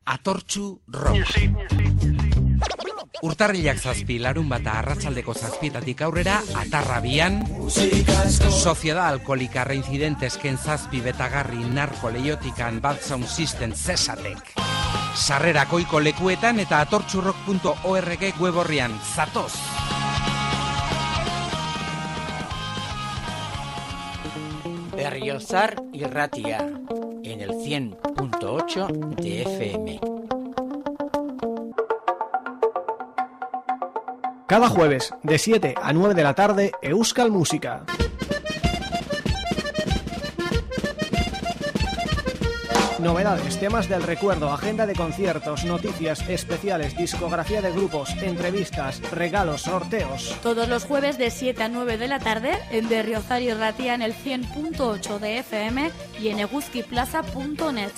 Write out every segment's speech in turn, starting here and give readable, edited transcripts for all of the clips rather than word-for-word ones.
Atortxu Rock. Urtarrilak 7, larunbata arratsaldeko 7 aurrera, Atarrabian, Sociedad Alkoholika Reincidentes ken 7 betagarri narko leiotikan Bad Sound System zesatek. Sarrerak ohiko lekuetan eta atortxurrock.org weborrian. Zatoz! Berriozar y Ratia, en el 100.8 de FM. Cada jueves, de 7 a 9 de la tarde, Euskal Música. Novedades, temas del recuerdo, agenda de conciertos, noticias especiales, discografía de grupos, entrevistas, regalos, sorteos. Todos los jueves de 7 a 9 de la tarde en Berriozar y Ratia en el 100.8 de FM y en eguzkiplaza.net.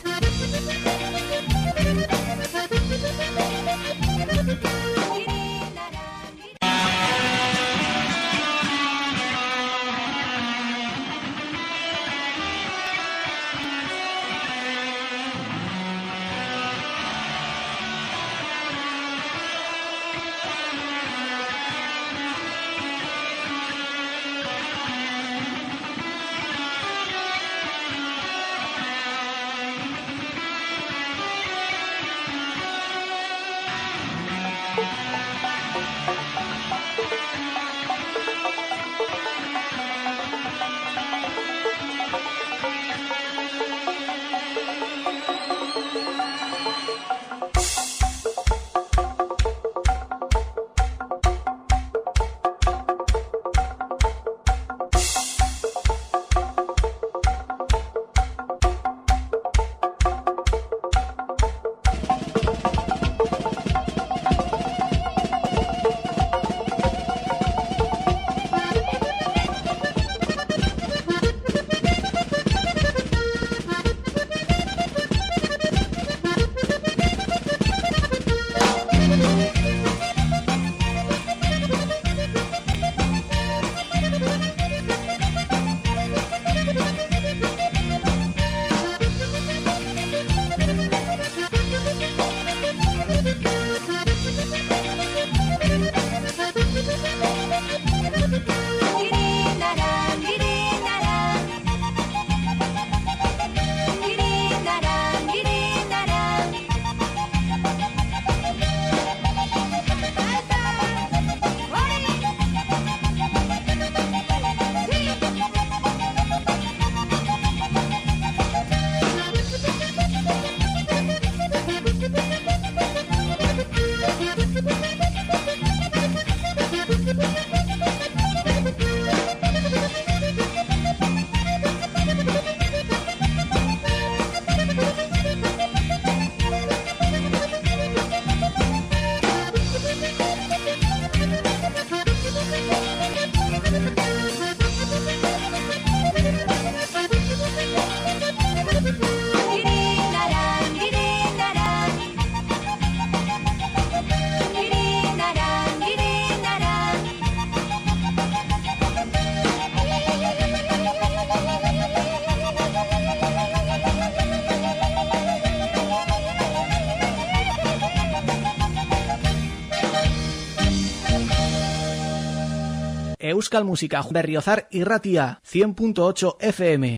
Euskal Música, Berriozar y Ratia, 100.8 FM.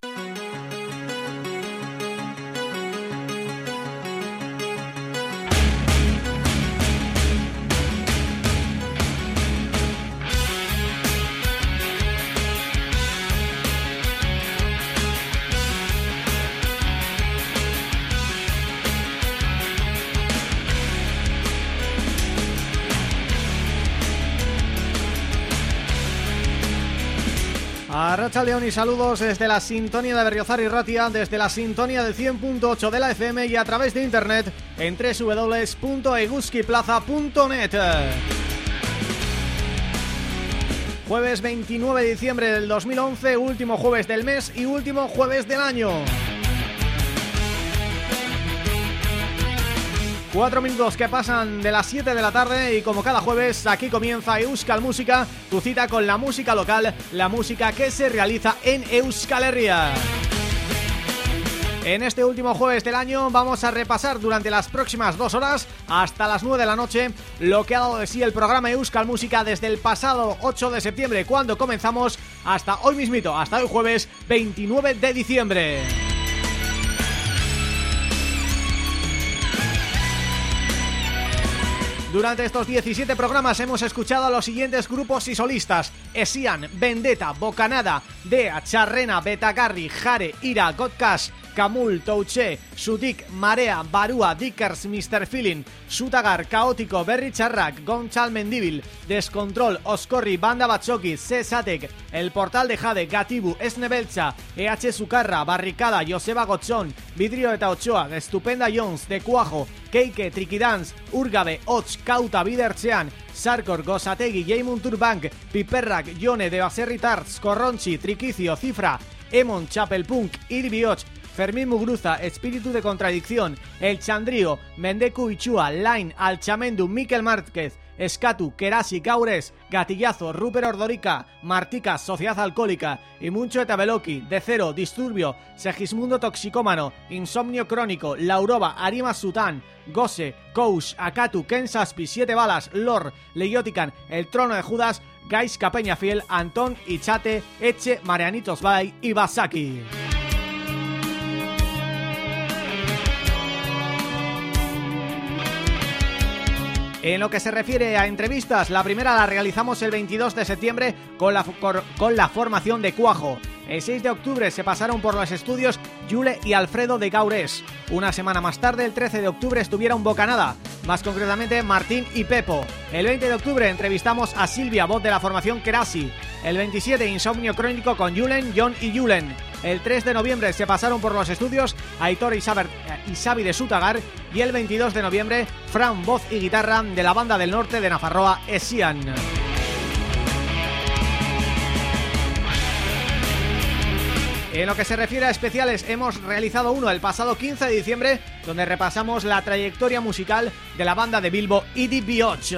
Arratsaldeon y saludos desde la sintonía de Berriozar y Ratia, desde la sintonía del 100.8 de la FM y a través de internet en www.eguzkiplaza.net. Jueves 29 de diciembre del 2011, último jueves del mes y último jueves del año. 4 minutos que pasan de las 7 de la tarde y como cada jueves aquí comienza Euskal Música, tu cita con la música local, la música que se realiza en Euskal Herria. En este último jueves del año vamos a repasar durante las próximas 2 horas hasta las 9 de la noche lo que ha dado de sí el programa Euskal Música desde el pasado 8 de septiembre cuando comenzamos hasta hoy mismito, hasta hoy jueves 29 de diciembre. Durante estos 17 programas hemos escuchado a los siguientes grupos y solistas: Esian, Vendetta, Bocanada, Dea, Charrena, Betagarri, Jare, Ira, Godcash, Kamul, Touché, Sutik, Marea, Barúa, Dickers, Mr. Feeling, Sutagar, Caótico, Berri Charrak, Gonchal Mendíbil, Descontrol, Oscorri, Banda Batzoki, Cesatek, El Portal de Jade, Gatibu, Esnebelcha, EH Sucarra, Barricada, Joseba Gochón, Vidrio eta Ochoa, Estupenda Jones, De Cuajo, Keike, Trikidance, Urgabe, Och, Kauta, Bidertzean, Sarkor, Gosategi, Jaimun Turbank, Piperrak, Jone, De Baserri Tarts, Corronchi, Triquicio, Cifra, Emon, Chapelpunk, Irbioch, Fermín Mugruza, Espíritu de Contradicción, El Chandrío, Mendeku Ichua, Line, Alchamendu, Miquel Márquez, Escatu, Kerasi, Gaures, Gatillazo, Rupert Ordorica, Martica, Sociedad Alcohólica, Imuncho Etabeloki, De Cero, Disturbio, Segismundo Toxicómano, Insomnio Crónico, Lauroba, Arima Sután, Gose, Koush, Akatu, Kensaspi, 7 Balas, Lor, Leiotican, El Trono de Judas, Gaiska Peñafiel, Antón, Ichate, Eche, Marianitos Bay y Basaki. En lo que se refiere a entrevistas, la primera la realizamos el 22 de septiembre con la formación de Cuajo. El 6 de octubre se pasaron por los estudios Yule y Alfredo de Gaures. Una semana más tarde, el 13 de octubre, estuvieron Bocanada, más concretamente Martín y Pepo. El 20 de octubre entrevistamos a Silvia, voz de la formación Kerasi. El 27, Insomnio Crónico con Julen, John y Julen. El 3 de noviembre se pasaron por los estudios Aitor y Xavi de Sutagar. Y el 22 de noviembre, Fran, voz y guitarra de la banda del norte de Nafarroa, Esian. En lo que se refiere a especiales, hemos realizado uno el pasado 15 de diciembre, donde repasamos la trayectoria musical de la banda de Bilbo, Idi Bioch.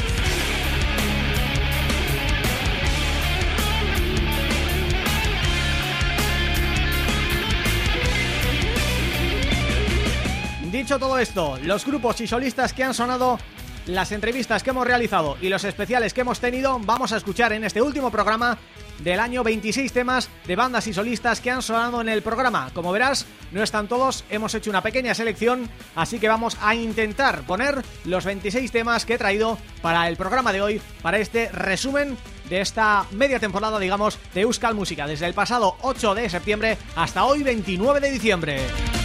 Dicho todo esto, los grupos y solistas que han sonado, las entrevistas que hemos realizado y los especiales que hemos tenido, vamos a escuchar en este último programa del año 26 temas de bandas y solistas que han sonado en el programa. Como verás, no están todos, hemos hecho una pequeña selección, así que vamos a intentar poner los 26 temas que he traído para el programa de hoy, para este resumen de esta media temporada, digamos, de Euskal Música, desde el pasado 8 de septiembre hasta hoy 29 de diciembre.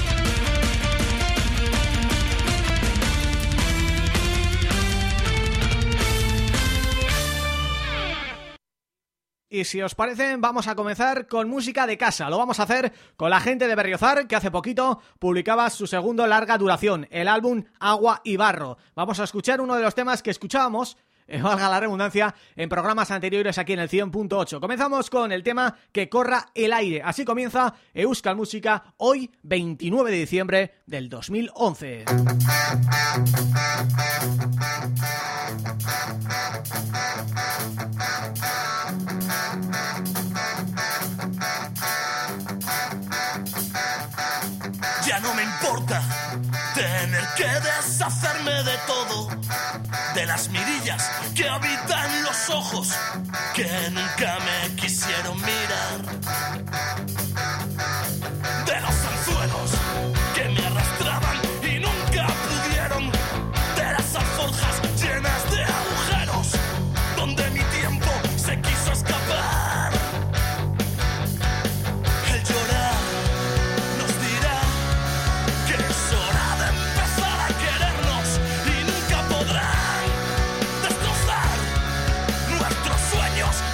Y si os parece, vamos a comenzar con música de casa. Lo vamos a hacer con la gente de Berriozar, que hace poquito publicaba su segundo larga duración, el álbum Agua y Barro. Vamos a escuchar uno de los temas que escuchábamos, valga la redundancia, en programas anteriores aquí en el 100.8. Comenzamos con el tema Que corra el aire. Así comienza Euskal Música, hoy 29 de diciembre del 2011. Ya no me importa tener que deshacerme de todo, de las mirillas que habitan los ojos que nunca me quisieron mirar, de los anzuelos que me arrastraban y nunca pudieron, de las alforjas llenas de agujeros donde mi tiempo se quiso escapar. El llorar nos dirá que es hora de empezar a querernos y nunca podrán destrozar nuestros sueños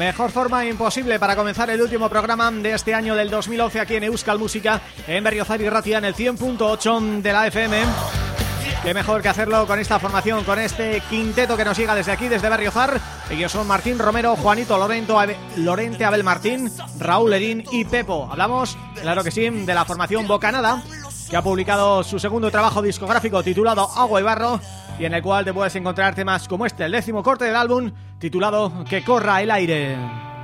Mejor forma imposible para comenzar el último programa de este año del 2011 aquí en Euskal Música, en Berriozar y Ratia, en el 100.8 de la FM. Qué mejor que hacerlo con esta formación, con este quinteto que nos llega desde aquí, desde Berriozar. Ellos son Martín Romero, Juanito Lorente, Abel Martín, Raúl Lerín y Pepo. Hablamos, claro que sí, de la formación Bocanada, que ha publicado su segundo trabajo discográfico titulado Agua y Barro, y en el cual te puedes encontrar temas como este, el 10º corte del álbum, titulado Que corra el aire.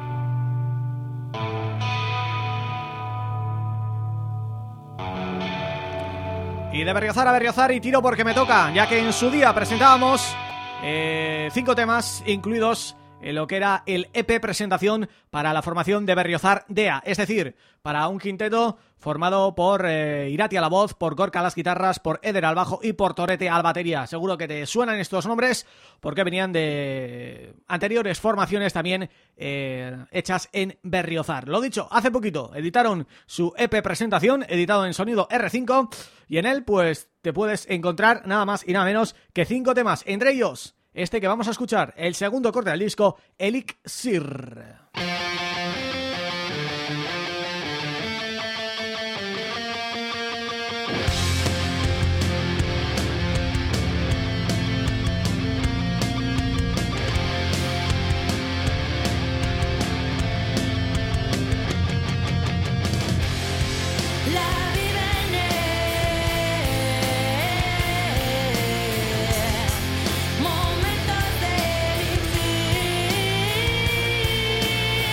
Y de Berriozar a Berriozar y tiro porque me toca, ya que en su día presentábamos 5 temas incluidos en lo que era el EP presentación para la formación de Berriozar DEA, es decir, para un quinteto formado por Irati a la voz, por Gorka a las guitarras, por Eder al bajo y por Torete al batería. Seguro que te suenan estos nombres porque venían de anteriores formaciones también hechas en Berriozar. Lo dicho, hace poquito editaron su EP presentación, editado en sonido R5, y en él pues te puedes encontrar nada más y nada menos que 5 temas, entre ellos este que vamos a escuchar, el segundo corte del disco, Elixir. Momentos de elixir.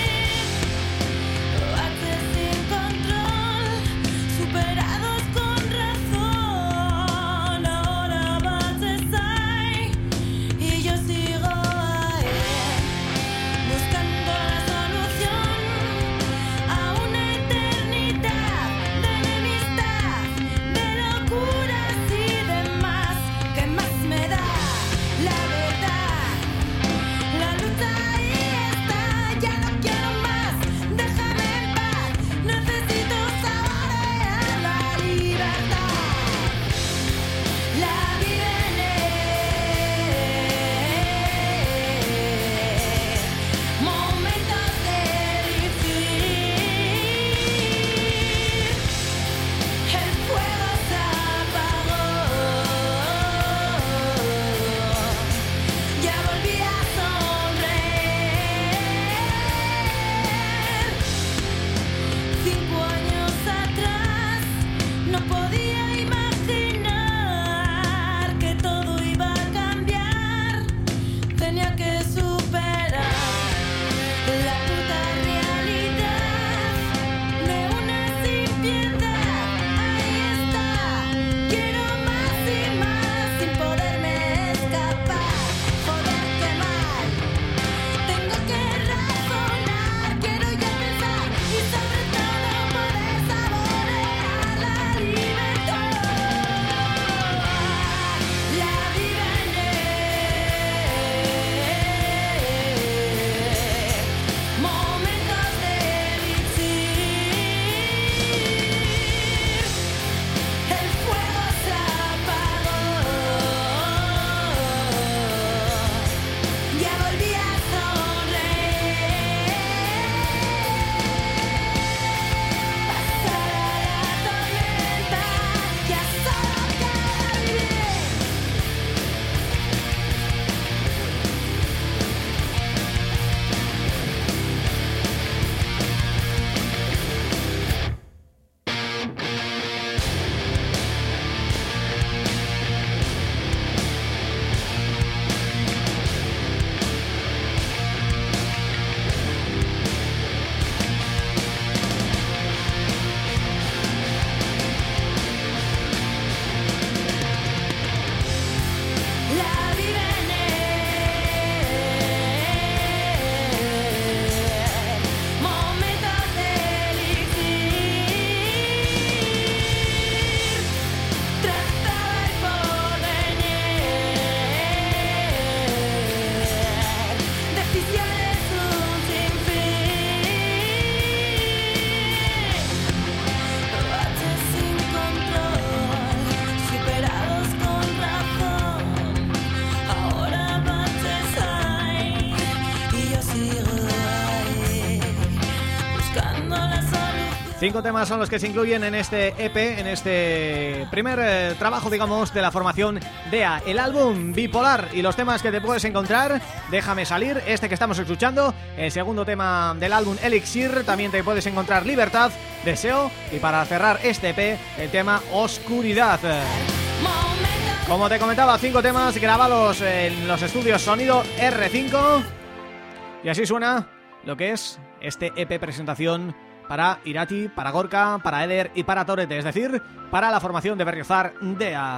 5 temas son los que se incluyen en este EP, en este primer trabajo, digamos, de la formación DEA. El álbum Bipolar y los temas que te puedes encontrar: Déjame salir, este que estamos escuchando, el segundo tema del álbum Elixir, también te puedes encontrar Libertad, Deseo, y para cerrar este EP, el tema Oscuridad. Como te comentaba, 5 temas grabados en los estudios Sonido R5, y así suena lo que es este EP presentación para Irati, para Gorka, para Eder y para Torete, es decir, para la formación de Berriozar DEA.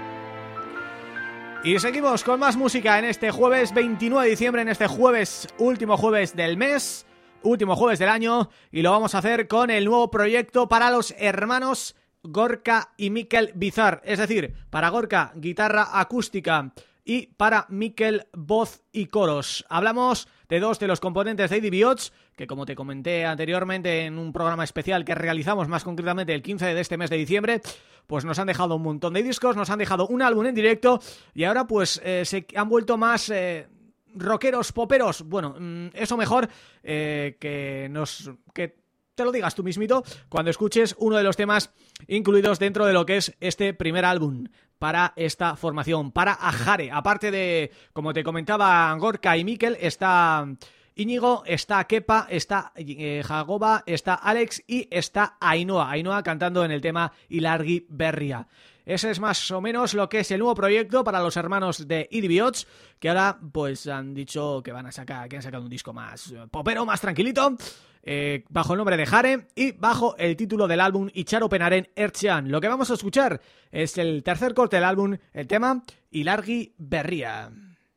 Y seguimos con más música en este jueves 29 de diciembre, en este jueves, último jueves del mes, último jueves del año, y lo vamos a hacer con el nuevo proyecto para los hermanos Gorka y Mikel Bizar, es decir, para Gorka, guitarra acústica, y para Mikel, voz y coros. Hablamos de dos de los componentes de Idiots, que como te comenté anteriormente en un programa especial que realizamos más concretamente el 15 de este mes de diciembre, pues nos han dejado un montón de discos, nos han dejado un álbum en directo, y ahora pues se han vuelto más rockeros, poperos. Bueno, eso mejor que te lo digas tú mismito cuando escuches uno de los temas incluidos dentro de lo que es este primer álbum para esta formación, para Ajare. Aparte de, como te comentaba, Gorka y Mikel, está Íñigo, está Kepa, está Jagoba, está Alex y está Ainhoa cantando en el tema Ilargi Berria. Ese es más o menos lo que es el nuevo proyecto para los hermanos de Idiots, que ahora pues han dicho que han sacado un disco más popero, más tranquilito, bajo el nombre de Jare y bajo el título del álbum Itxaropenaren Ertzean. Lo que vamos a escuchar es el tercer corte del álbum, el tema Ilargi Berria.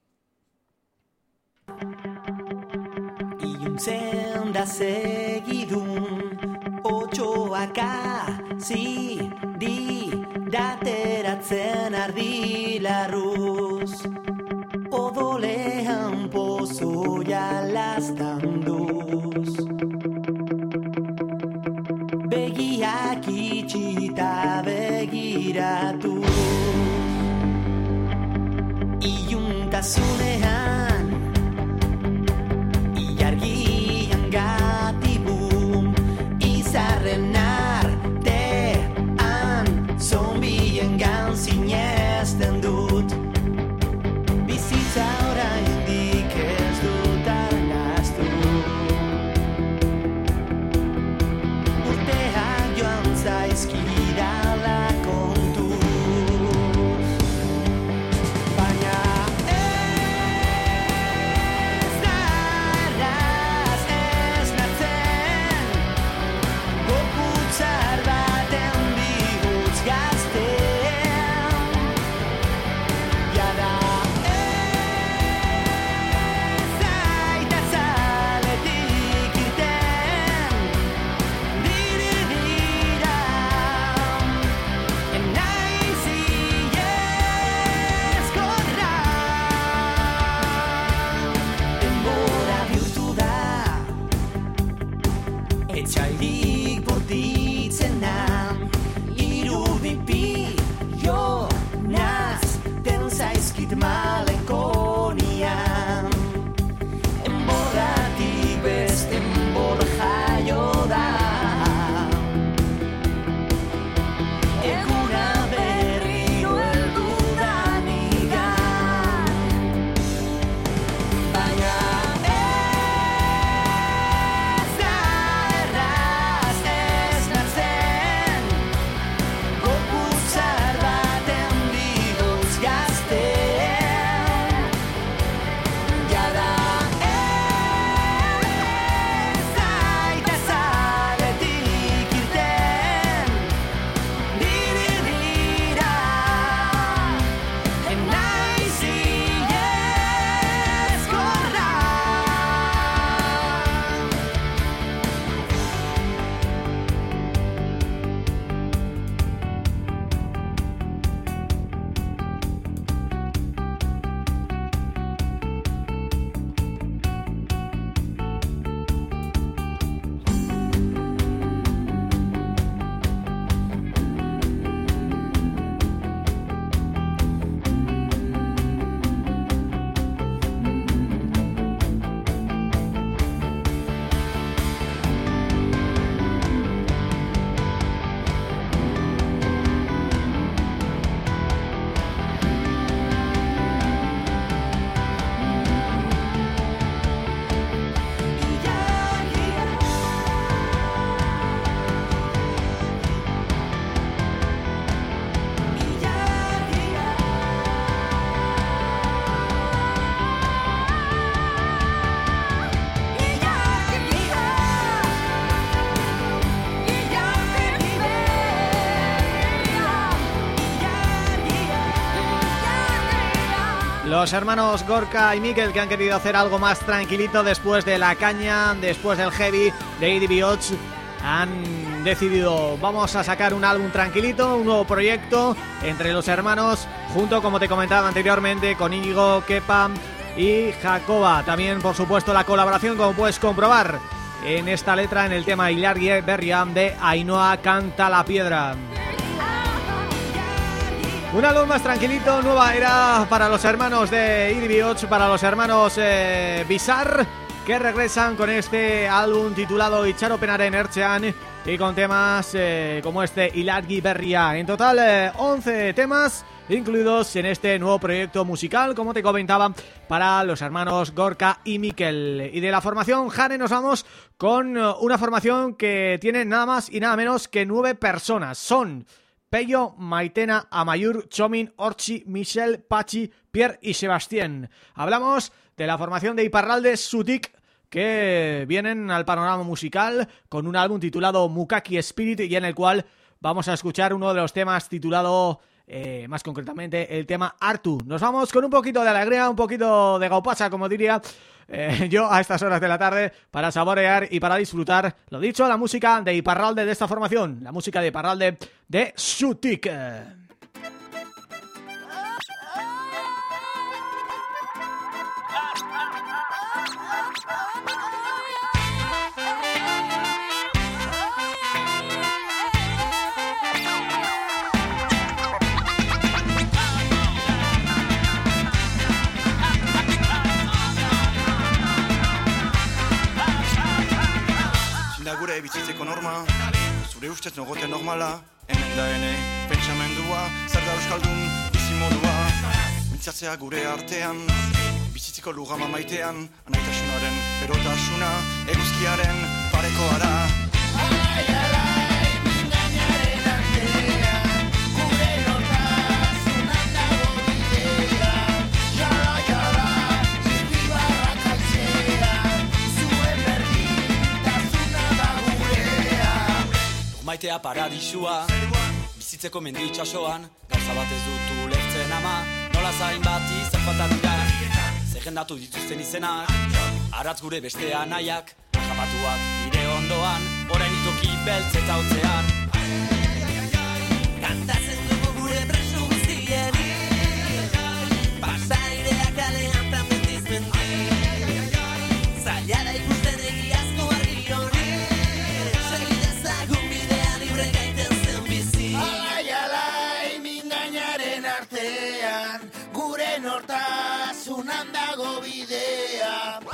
Iluntzen da segidun otxoaka ziri dateratzen ardilarruz odolean pozoia laztanduz begiak itxita begiratuz iluntasunean ilargian gatibun izarren artean zombiengan sinesten dut bizitza oraindik ez dut arnastu urteak joan zaizkidala kontuz baina ez da erraz esnatzen gorputzar baten bihotz gaztean jada ez zaita zaletik irten diridira enaiz iezkorra denbora bihurtu da etxairik bortitzenan irudipi jonaz den zaizkit malekonian enborratik beste enbor jaio da eguna berriro heldu da nigan baina ez da erraz esnatzen gorputzar baten bihotz gaztean Los hermanos Gorka y Mikel, que han querido hacer algo más tranquilito después de la caña, después del heavy de IDB8, han decidido, vamos a sacar un álbum tranquilito, un nuevo proyecto entre los hermanos, junto, como te comentaba anteriormente, con Íñigo, Kepa y Jacoba. También, por supuesto, la colaboración, como puedes comprobar en esta letra, en el tema Ilargi Berria de Ainhoa Canta la Piedra. Un álbum más tranquilito, nueva era para los hermanos de IDB8, para los hermanos Bizarre, que regresan con este álbum titulado Itxaropenaren Ertzean y con temas como este Ilargi Berria. En total 11 temas incluidos en este nuevo proyecto musical, como te comentaba, para los hermanos Gorka y Mikel. Y de la formación Jare nos vamos con una formación que tiene nada más y nada menos que 9 personas. Son Pello, Maitena, Amayur, Chomin, Orchi, Michel, Pachi, Pierre y Sebastien. Hablamos de la formación de Iparralde Zutik, que vienen al panorama musical con un álbum titulado Mukaki Spirit, y en el cual vamos a escuchar uno de los temas titulado, más concretamente, el tema Artu. Nos vamos con un poquito de alegría, un poquito de gaupasa, como diría yo a estas horas de la tarde, para saborear y para disfrutar, lo dicho, la música de Iparralde de esta formación, la música de Iparralde de Zutik. Gure bizitzeko norma, zure ustez nogote normala, hemen da ene, pentsamendua, zer da euskaldun bizimodua. Mintzatzea gure artean, bizitziko lugama maitean, anaitasunaren berotasuna, eguzkiaren pareko ara. Maitea paradisua, bizitzeko mendi itxasoan, gauza bat ez dutu lertzen ama, nola zain bati zerfatan dira, zergendatu dituzten izenak, aratz gure bestea nahiak, ajapatuak nire ondoan, orain itoki beltz eta hotzean. Kantatzen dugu gure preso guztieri, pasaireak kalean tan mendiz mendi, zaila da ikusten egiazko argi hori, segidezagun bidean libre gaiten zen bizi. Alai, alai, mingainaren artean, gure nortasunan dago bidea.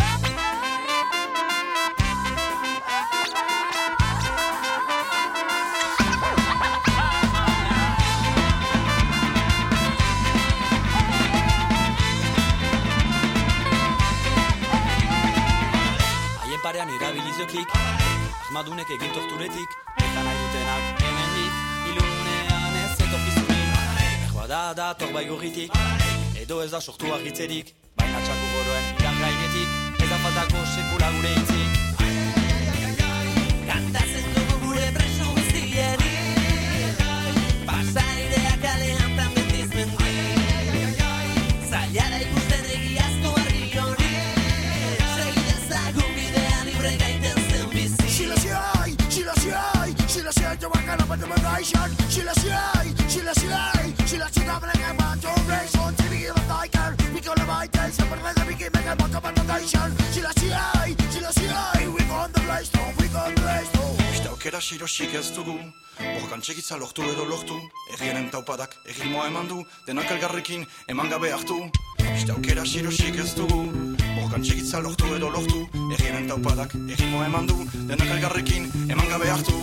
Parean erabilizokik, asmadunek egin torturetik, eta nahi dutenak hemendik, ilunean ez etorkizunik. Erba da torbai gorritik, edo ez da sortu argitzerik, baina txako goroen iran gainetik, ez da faltako sekula gure hitzik. Kantatzen dugu gure preso guztieri, pasaireak kalean tan mendiz mendi, zaila da ikusten egiazko argi hori, segidezagun bidean libre gaiten zen bizi. Sileziai, jabakana bat emagaixan, sileziai, sileziai, bat horreizon, tibiki bat daikar, bikole baita, zaperdega biki mega baka bat daixan, sileziai, we gon the place, Beste aukera sirosik ez dugu, borrokan txekitza lortu edo lortu, errienen taupadak erritmoa eman du, denak elgarrekin eman gabe hartu. Beste aukera sirosik ez dugu, borrokan txekitza lortu edo lortu, errienen taupadak erritmoa eman du, denak elgarrekin eman gabe hartu.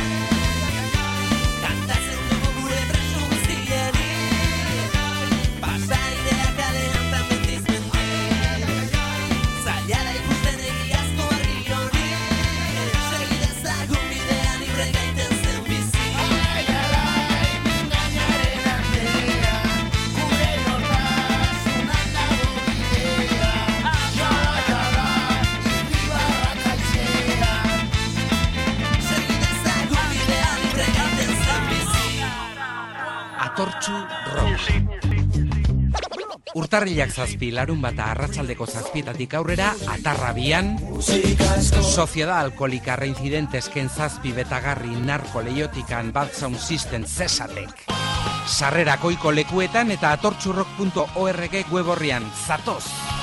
Kantatzen dugu gure preso guztieri, pasaireak kalean tan mendiz mendi, zaila da ikusten egiazko argi hori, segidezagun bidean libre gaiten zen bizi. Alai, alai, mingainaren artean, gure nortasunan dago bidea, jara, irribarrak altzean, segidezagun Urtarrilak 7, larunbata arratsaldeko 7 aurrera, Atarra 2, Sociedad Alcohólica Reincidentes Ken 7 betagarri narko leiotikan Bad Sound System zesatek. Sarrerak ohiko lekuetan eta atortxurrok.org web orrian. Zatoz!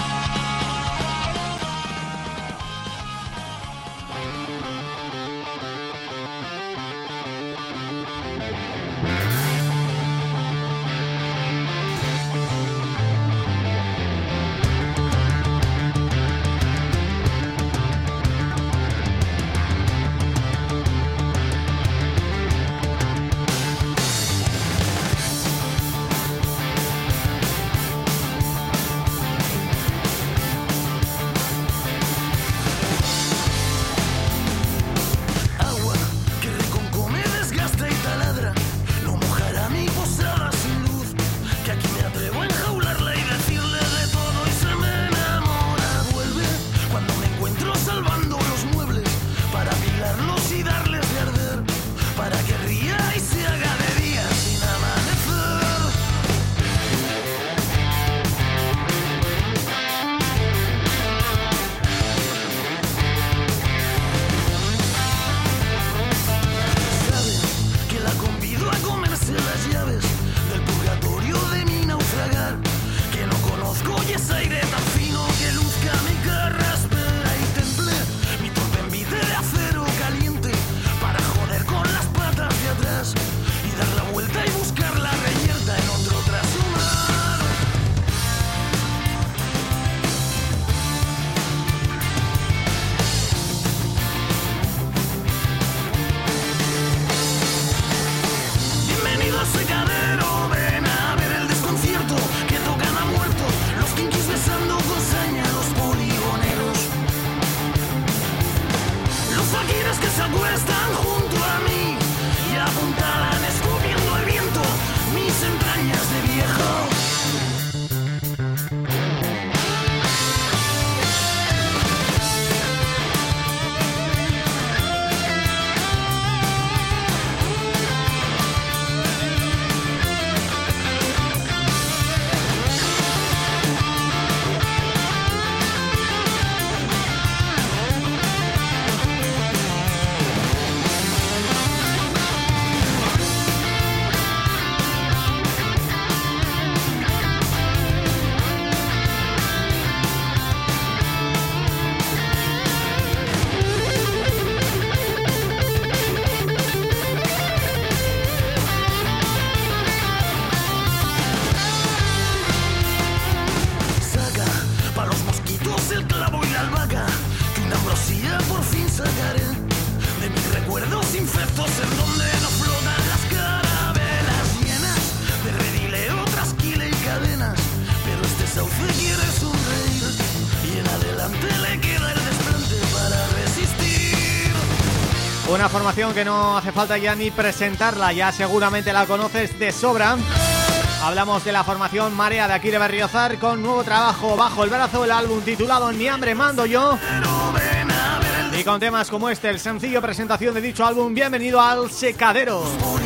Una formación que no hace falta ya ni presentarla, ya seguramente la conoces de sobra. Hablamos de la formación Marea de aquí de Berriozar, con nuevo trabajo bajo el brazo, el álbum titulado Ni hambre mando yo. Y con temas como este, el sencillo presentación de dicho álbum, Bienvenido al Secadero.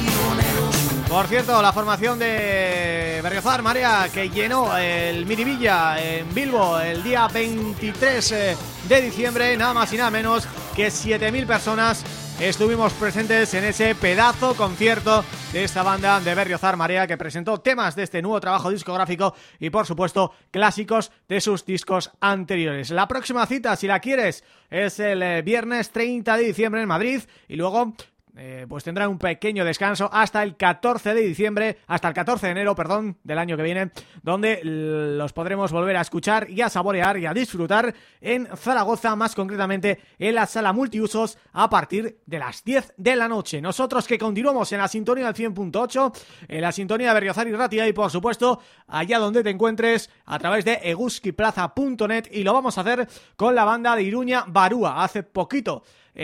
Por cierto, la formación de Berriozar Marea, que llenó el Miribilla en Bilbo el día 23 de diciembre, nada más y nada menos que 7.000 personas estuvimos presentes en ese pedazo concierto de esta banda de Berriozar Marea, que presentó temas de este nuevo trabajo discográfico y, por supuesto, clásicos de sus discos anteriores. La próxima cita, si la quieres, es el viernes 30 de diciembre en Madrid, y luego pues tendrán un pequeño descanso hasta el 14 de diciembre, hasta el 14 de enero, perdón, del año que viene, donde los podremos volver a escuchar y a saborear y a disfrutar en Zaragoza, más concretamente en la sala multiusos a partir de las 10 de la noche. Nosotros que continuamos en la sintonía del 100.8, en la sintonía de Berriozar y Ratia, y por supuesto allá donde te encuentres a través de eguzkiplaza.net, y lo vamos a hacer con la banda de Iruña Barúa. Hace poquito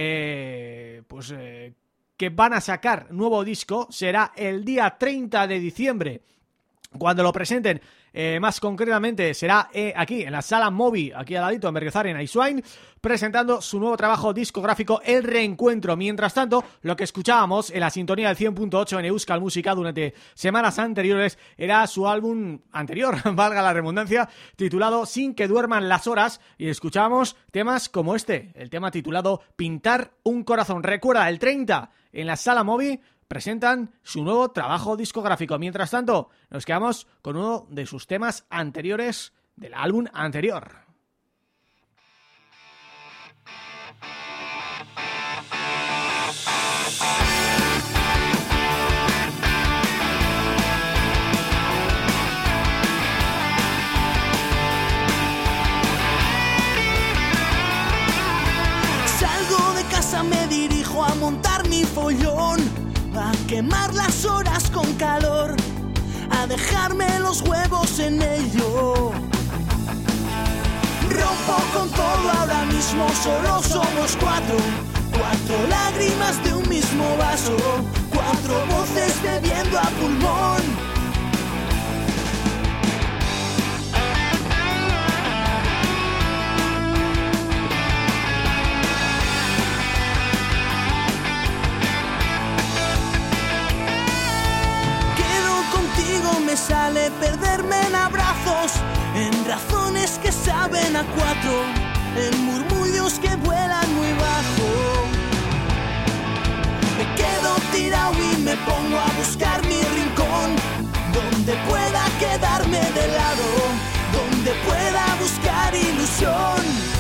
que van a sacar nuevo disco, será el día 30 de diciembre cuando lo presenten más concretamente será aquí en la Sala Movi, aquí al ladito en Berriozar, en Aiswain, presentando su nuevo trabajo discográfico El Reencuentro. Mientras tanto, lo que escuchábamos en la sintonía del 100.8 en Euskal Música durante semanas anteriores era su álbum anterior, valga la redundancia, titulado Sin que duerman las horas, y escuchábamos temas como este, el tema titulado Pintar un corazón. Recuerda, el 30 en la Sala Movi presentan su nuevo trabajo discográfico. Mientras tanto, nos quedamos con uno de sus temas anteriores del álbum anterior. Salgo de casa, me dirijo a montar mi follón, a quemar las horas con calor, a dejarme los huevos en ello. Rompo con todo ahora mismo, solo somos cuatro lágrimas de un mismo vaso, cuatro voces bebiendo a pulmón. Me sale perderme en abrazos, en razones que saben a cuatro, en murmullos que vuelan muy bajo. Me quedo tirado y me pongo a buscar mi rincón, donde pueda quedarme de lado, donde pueda buscar ilusión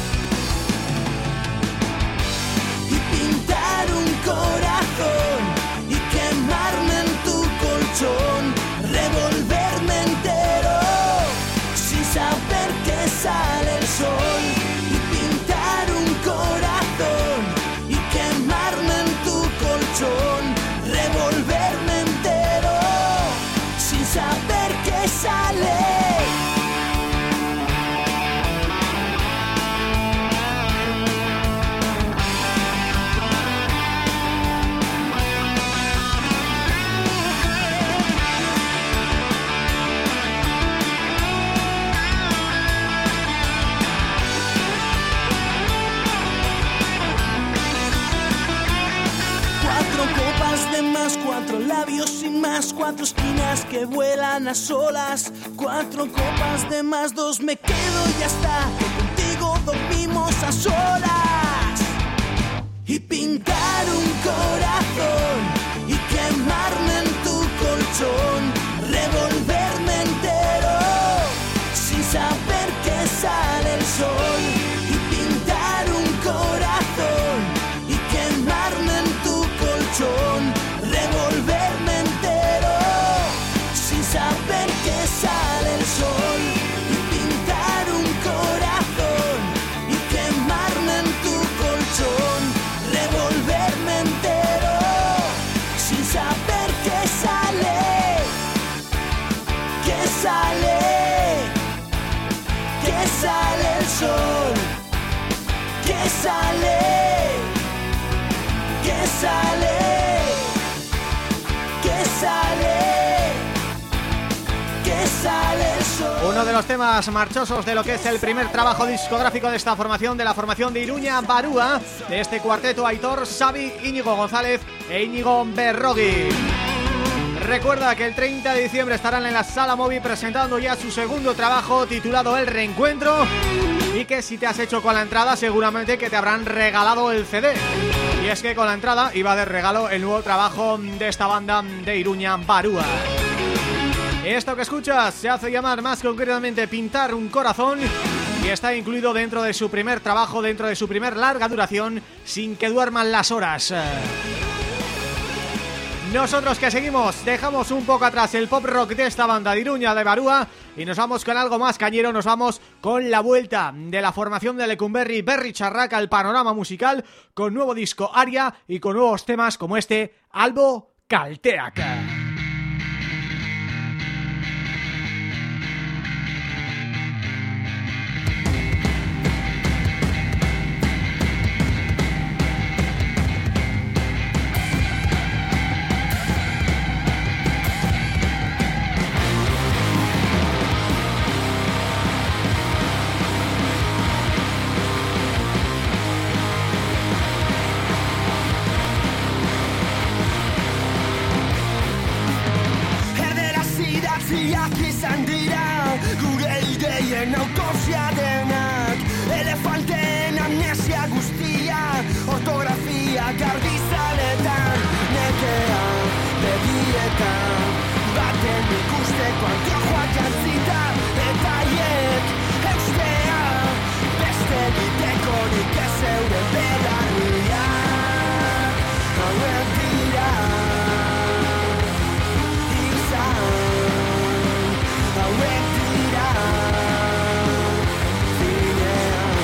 y pintar un corazón y quemarme en tu colchón. Revolverme entero sin saber que sale el sol y pintar un corazón y quemarme en tu colchón. Revolverme entero sin saber que sale. De más, cuatro labios sin más, cuatro esquinas que vuelan a solas, cuatro copas de más, dos me quedo y ya está, que contigo dormimos a solas. Y pintar un corazón y quemarme en tu colchón, revolverme entero sin saber que sale el sol. Y pintar un corazón y quemarme en tu colchón, revolverme entero sin saber que sale el sol. Y pintar un corazón y quemarme en tu colchón, revolverme entero sin saber que sale el sol, que sale el sol. Uno de los temas marchosos de lo que es el primer trabajo discográfico de esta formación, de la formación de Iruña Barúa, de este cuarteto: Aitor, Xavi, Íñigo González e Íñigo Berrogui. Recuerda que el 30 de diciembre estarán en la Sala Movi presentando ya su segundo trabajo titulado El Reencuentro, y que si te has hecho con la entrada seguramente que te habrán regalado el CD. Y es que con la entrada iba de regalo el nuevo trabajo de esta banda de Iruña Barúa. Esto que escuchas se hace llamar más concretamente Pintar un corazón y está incluido dentro de su primer trabajo, dentro de su primer larga duración, Sin que duerman las horas. Nosotros que seguimos, dejamos un poco atrás el pop rock de esta banda de Iruña de Barúa y nos vamos con algo más cañero, nos vamos con la vuelta de la formación de Lecumberri Berri Charraca al panorama musical, con nuevo disco Aria y con nuevos temas como este Albo Kalteak. amnesia guztia, ortografia garbizaletan, nekea begietan, baten ikusteko anteojoak jantzita, eta hiek eustea, beste egitekorik ez euren belarria, hauek dira, izan, hauek dira, zinean.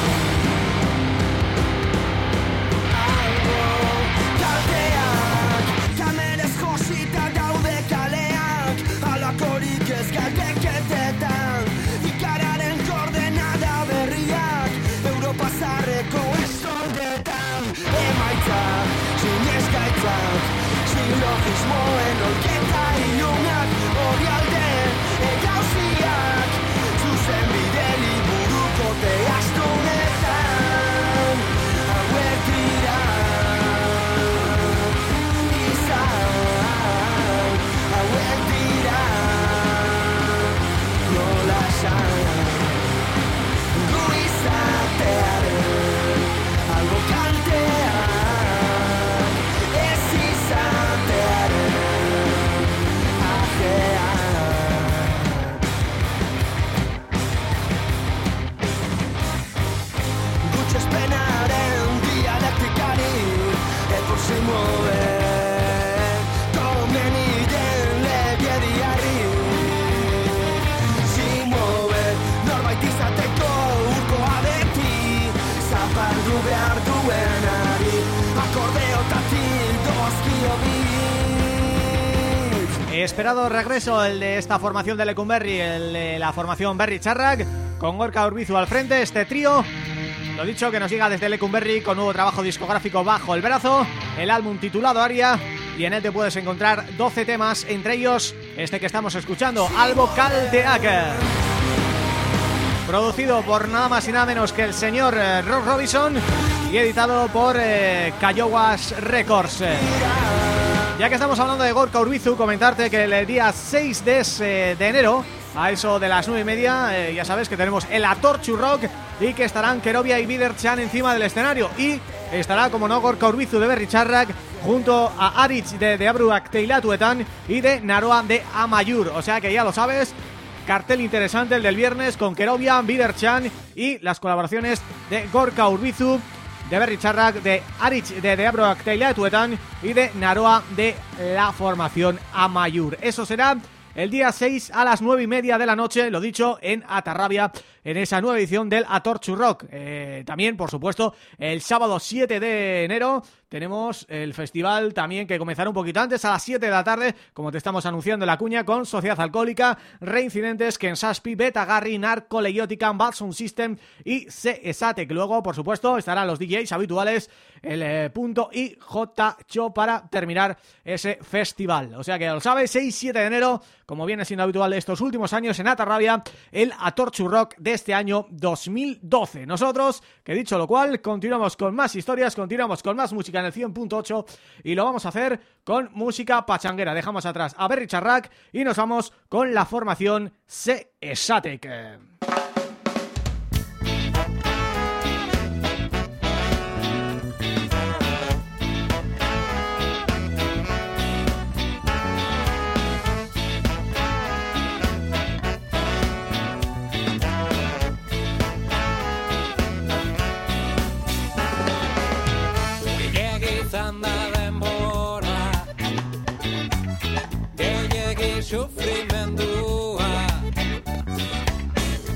Kalteak, kamerez josita daude kaleak, alakorik ez galdeketetan, ikararen koordenada berriak, Europa zarreko eskoldetan, emaitzak, sinezkaitzak, silogismoen olketa ilunak, orrialde, egauziak, zuzen bide liburuko teastunetan, hauek dira, izan, hauek dira, nola esan, gu izatearen, albo kaltean, ez izatearen, ajean. Gutxespenaren dialektikari, etor se mueve, komeni den legediari, si mueve, norbait izateko urkoa beti, zapaldu behar duenari, akordeotatik dozkio bit. Esperado regreso el de esta formación de Lecumberri, el de la formación Berri Txarrak, con Gorka Urbizu al frente, este trío. Lo dicho, que nos llega desde Lecumberri con nuevo trabajo discográfico bajo el brazo, el álbum titulado Aria, y en él te puedes encontrar 12 temas, entre ellos este que estamos escuchando, Albo Kalteak, producido por nada más y nada menos que el señor Ross Robinson y editado por Cayowas Records. Ya que estamos hablando de Gorka Urbizu, comentarte que el día 6 de enero, a eso de las 9:30, ya sabes que tenemos el Atortxu Rock y que estarán Kerovia y Biderchan encima del escenario, y estará, como no, Gorka Urbizu de Berri Txarrak junto a Aritz de Deabruak Teilatuetan y de Naroa de Amaiur. O sea que ya lo sabes, cartel interesante el del viernes con Kerovia, Biderchan y las colaboraciones de Gorka Urbizu de Berri Txarrak, de Aritz de Deabruak Teilatuetan y de Naroa de la formación Amaiur. Eso será el día 6 a las 9:30 de la noche, lo dicho, en Atarrabia, en esa nueva edición del Atortxu Rock. También, por supuesto, el sábado 7 de enero tenemos el festival también, que comenzará un poquito antes, a las 7 de la tarde, como te estamos anunciando en la cuña, con Sociedad Alcohólica, Reincidentes, Kensaspi, Betagarri, Narco, Leiotican, Bad Sound System y Sesatek. Luego, por supuesto, estarán los DJs habituales, el Punto y J-Cho, para terminar ese festival. O sea que ya lo sabes, 6-7 de enero, como viene siendo habitual de estos últimos años en Atarrabia, el Atortxu Rock de este año 2012. Nosotros, que dicho lo cual, continuamos con más historias, continuamos con más música en el 100.8 y lo vamos a hacer con música pachanguera. Dejamos atrás a Berri Txarrak y nos vamos con la formación Sesatek. Sufrimendua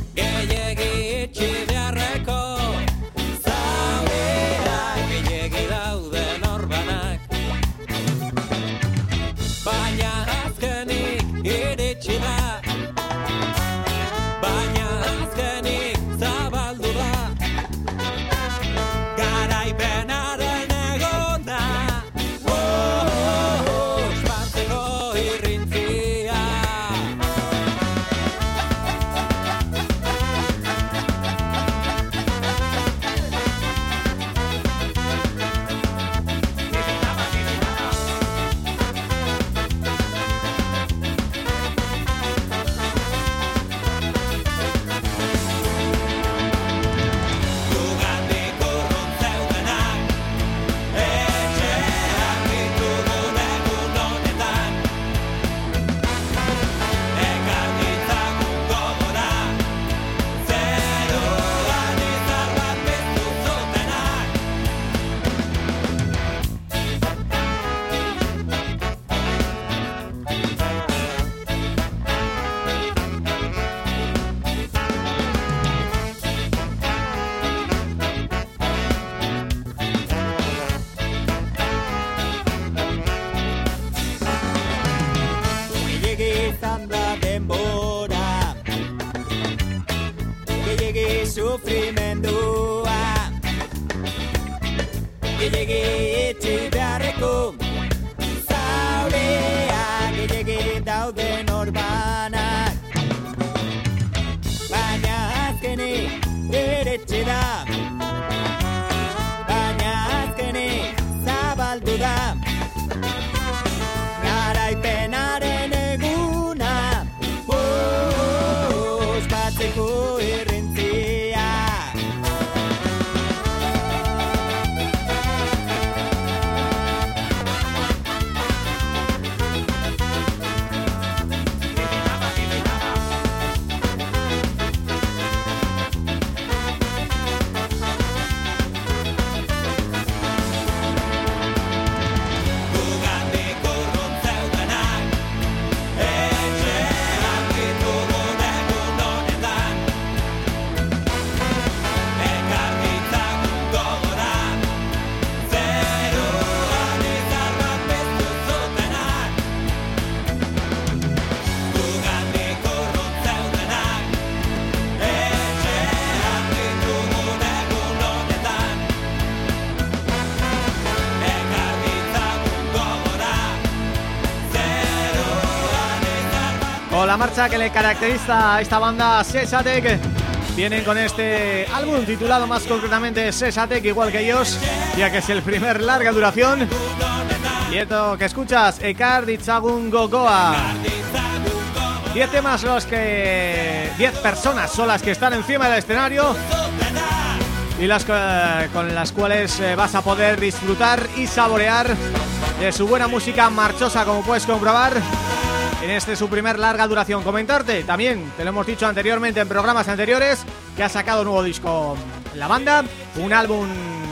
gehiegi etxi beharreko zaureak gehiegi dauden orbanak baina azkenik eretxe da baina azkenik zabaldu da garaipenaren eguna ospatzeko errentzia La marcha que le caracteriza a esta banda Sesatek. Vienen con este álbum titulado más concretamente Sesatek, igual que ellos, ya que es el primer larga duración. Y esto que escuchas, Ekar Ditzagun Gogoa. 10 temas 10 personas son las que están encima del escenario y con las cuales vas a poder disfrutar y saborear de su buena música marchosa, como puedes comprobar en este su primer larga duración. Comentarte, también te lo hemos dicho anteriormente en programas anteriores, que ha sacado un nuevo disco la banda, un álbum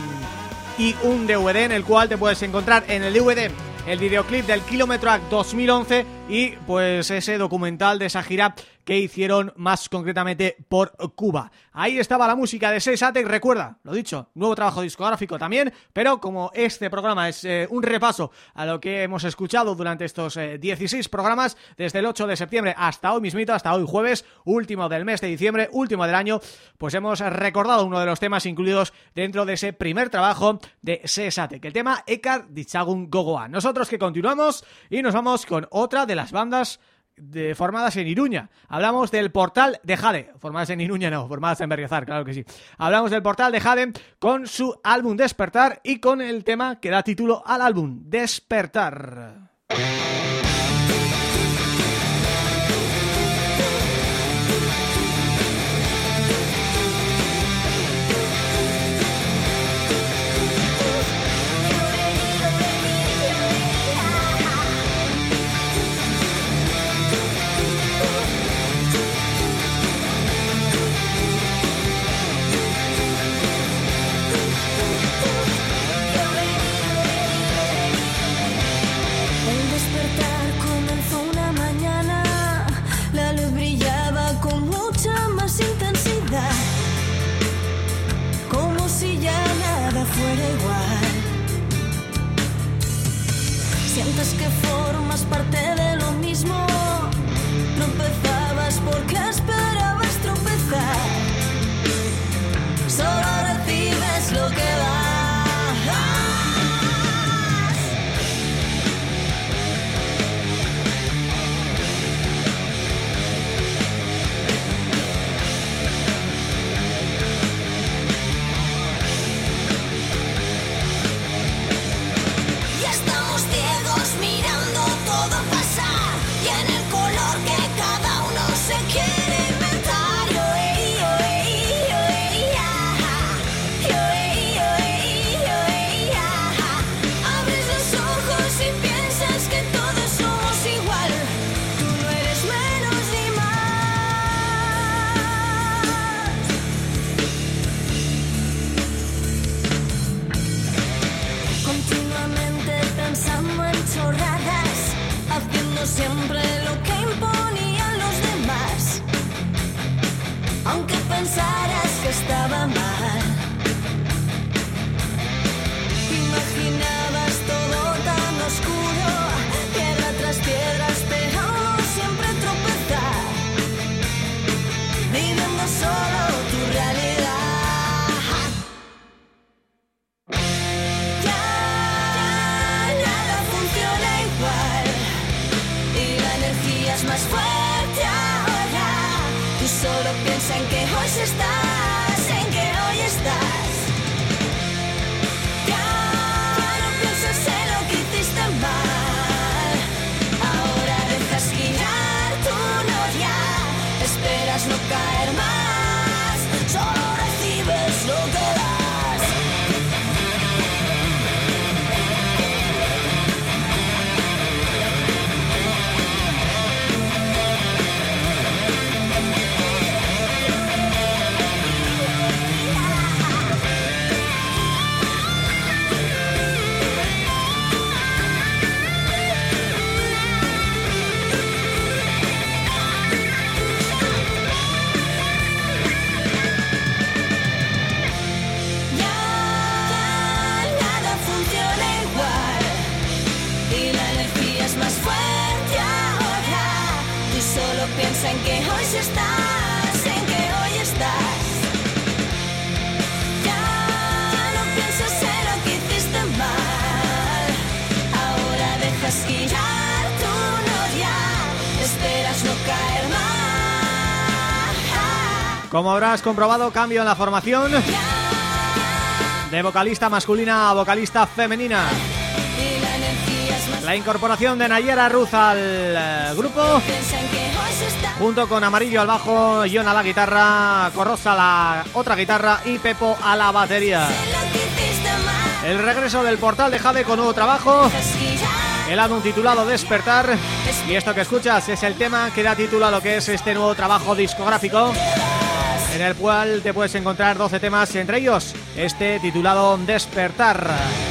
y un DVD en el cual te puedes encontrar en el DVD el videoclip del Kilometrack 2011 y pues ese documental de esa gira que hicieron más concretamente por Cuba. Ahí estaba la música de Sesatek, recuerda, lo dicho, nuevo trabajo discográfico también, pero como este programa es un repaso a lo que hemos escuchado durante estos 16 programas, desde el 8 de septiembre hasta hoy mismito, hasta hoy jueves, último del mes de diciembre, último del año, pues hemos recordado uno de los temas incluidos dentro de ese primer trabajo de Sesatek, el tema Ekar Ditzagun Gogoa. Nosotros que continuamos y nos vamos con otra de las bandas formadas en Iruña. Hablamos del Portal de Jade. Formadas en Iruña no, formadas en Berriozar, claro que sí. Hablamos del Portal de Jade con su álbum Despertar y con el tema que da título al álbum, Despertar. Fuera igual. Sientes que formas parte de lo mismo. Tropezabas porque esperabas tropezar. Solo recibes lo que das. Mirando todo pasar y en el color que cada uno se quiere inventar. Abres los ojos y piensas que todos somos igual. Tú no eres menos ni más. Continuamente pensando en chorradas, haciendo siempre lo que imponían los demás, aunque pensaras que estaba mal. Imaginabas todo tan oscuro, piedra tras piedra, esperando siempre tropezar, viviendo solo tu realidad. Como habrás comprobado, cambio en la formación de vocalista masculina a vocalista femenina. La incorporación de Nayera Ruz al grupo, junto con Amarillo al bajo, John a la guitarra, Corrosa a la otra guitarra y Pepo a la batería. El regreso del Portal de Jade con nuevo trabajo, el álbum titulado Despertar, y esto que escuchas es el tema que da título a lo que es este nuevo trabajo discográfico, en el cual te puedes encontrar 12 temas, entre ellos este titulado Despertar.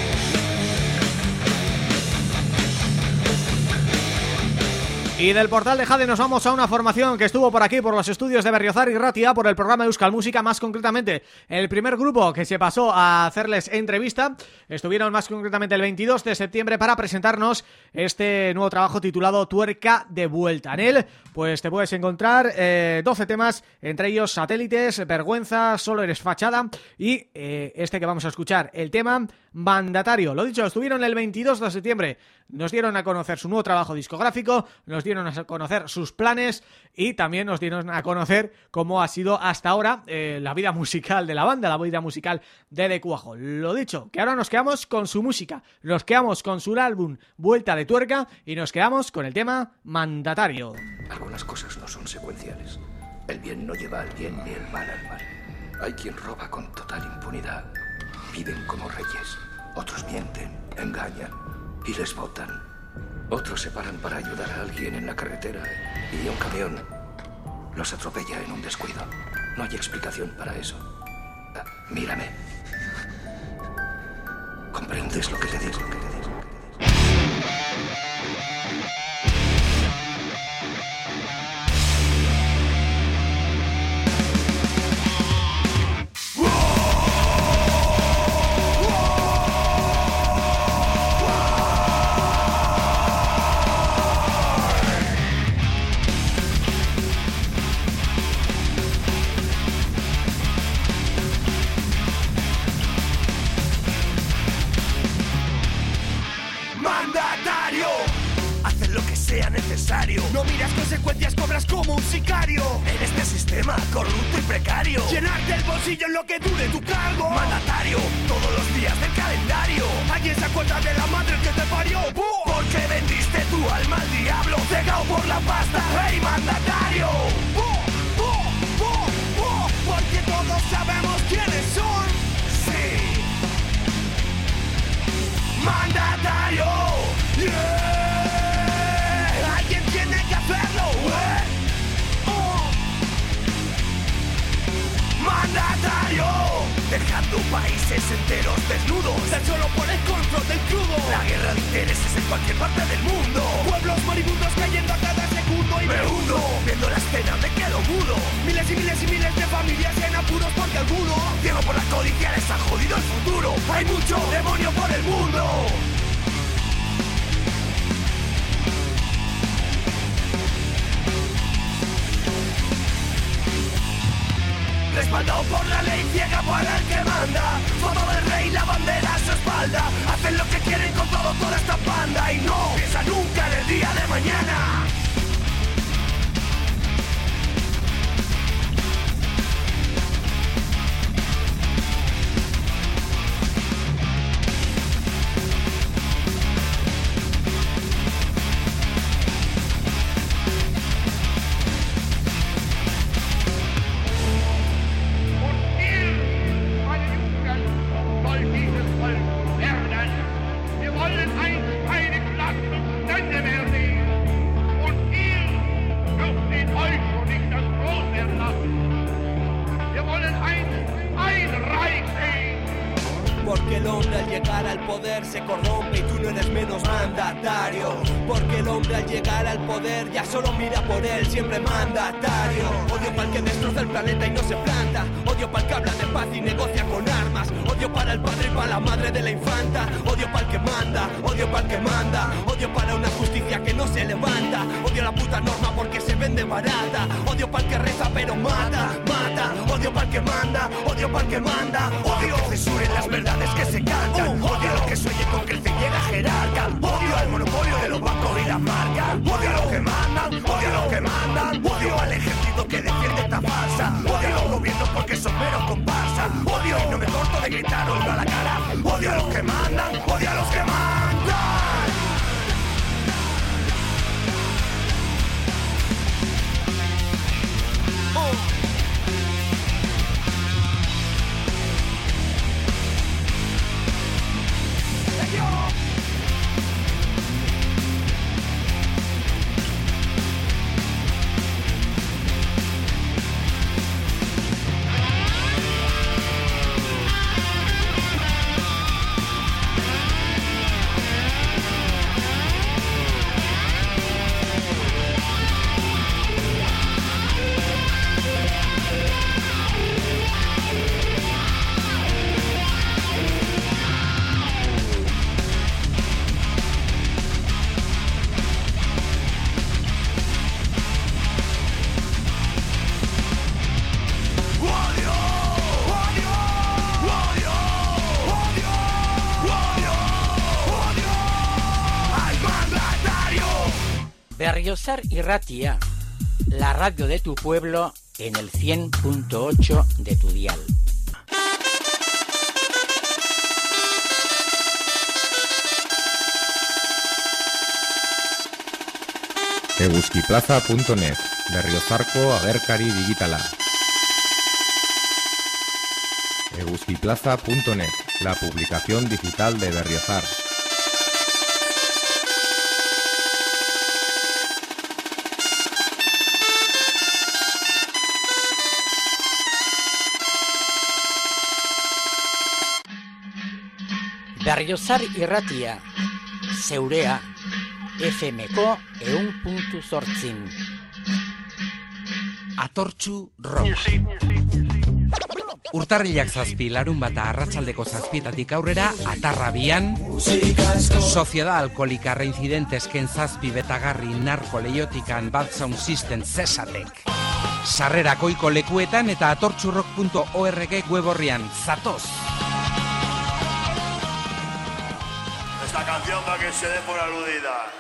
Y del Portal de Jade nos vamos a una formación que estuvo por aquí, por los estudios de Berriozar y Ratia, por el programa Euskal Música, más concretamente el primer grupo que se pasó a hacerles entrevista. Estuvieron más concretamente el 22 de septiembre para presentarnos este nuevo trabajo titulado Tuerca de Vuelta. En él pues te puedes encontrar 12 temas, entre ellos Satélites, Vergüenza, Solo eres fachada y este que vamos a escuchar, el tema Mandatario. Lo dicho, estuvieron el 22 de septiembre, nos dieron a conocer su nuevo trabajo discográfico, nos dieron a conocer sus planes y también nos dieron a conocer cómo ha sido hasta ahora la vida musical de la banda, la vida musical de De Cuajo. Lo dicho, que ahora nos quedamos con su música, nos quedamos con su álbum Vuelta de Tuerca y nos quedamos con el tema Mandatario. Algunas cosas no son secuenciales. El bien no lleva al bien ni el mal al mal. Hay quien roba con total impunidad. Viven como reyes. Otros mienten, engañan y les botan. Otros se paran para ayudar a alguien en la carretera y un camión los atropella en un descuido. No hay explicación para eso. Mírame. ¿Comprendes lo que te digo? No miras consecuencias, cobras como un sicario. En este sistema corrupto y precario, llenarte el bolsillo en lo que dure tu cargo. Mandatario, todos los días del calendario. Alguien se acuerda de la madre que te parió. Porque vendiste tu alma al diablo, cegado por la pasta, rey mandatario. Porque todos sabemos quiénes son. Sí. Mandatario. Yeah. Mandatario, dejando países enteros desnudos, tan solo por el control del crudo. La guerra de intereses en cualquier parte del mundo. Pueblos moribundos cayendo a cada segundo y me hundo. Viendo la escena me quedo mudo. Miles y miles y miles de familias en apuros porque alguno, ciego por la codicia, les ha jodido el futuro. Hay mucho demonio por el mundo. Respaldado por la ley, ciega para el que manda. Foto del rey, la bandera a su espalda. Hacen lo que quieren con toda esta banda. Y no piensa nunca en el día de mañana. Porque el hombre al llegar al poder se corrompe y tú no eres menos mandatario. Porque el hombre al llegar al poder ya solo mira por él, siempre mandatario. Odio para el que destroza el planeta y no se planta. Odio para el que habla de paz y negocia con armas. Odio para el padre y para la madre de la infanta. Odio para el que manda, odio para el que manda. Odio para una justicia que no se levanta. Odio la puta norma porque se vende barata. Odio para el que reza pero mata. Odio para el que manda, odio para el que manda. Odio que censuren las verdades que se cantan. Odio lo que sueñe con que el fin llega jerarca. Odio el monopolio de los bancos y las marcas. Odio lo que mandan, odio lo que mandan. Odio al ejército que defiende esta farsa. Odio los gritar, odio a la cara, odio a los que mandan, odio a los que mandan. Berriozar y Ratia, la radio de tu pueblo en el 100.8 de tu dial. Eguzkiplaza.net, Berriozarko agerkari digitala. Eguzkiplaza.net, la publicación digital de Berriozar. Berriozar irratia, zeurea, FMko 1.8. Atortxu rock. Urtarrilak 7, larunbata arratsaldeko 7 aurrera, Atarrabian, Sociedad Alkolika Reincidentes ken 7 betagarri narko leiotikan Bad Sound System zesatek. Sarrera koiko lekuetan eta atortxurrock.org web horrian, zatoz! Esta canción para que se dé por aludida.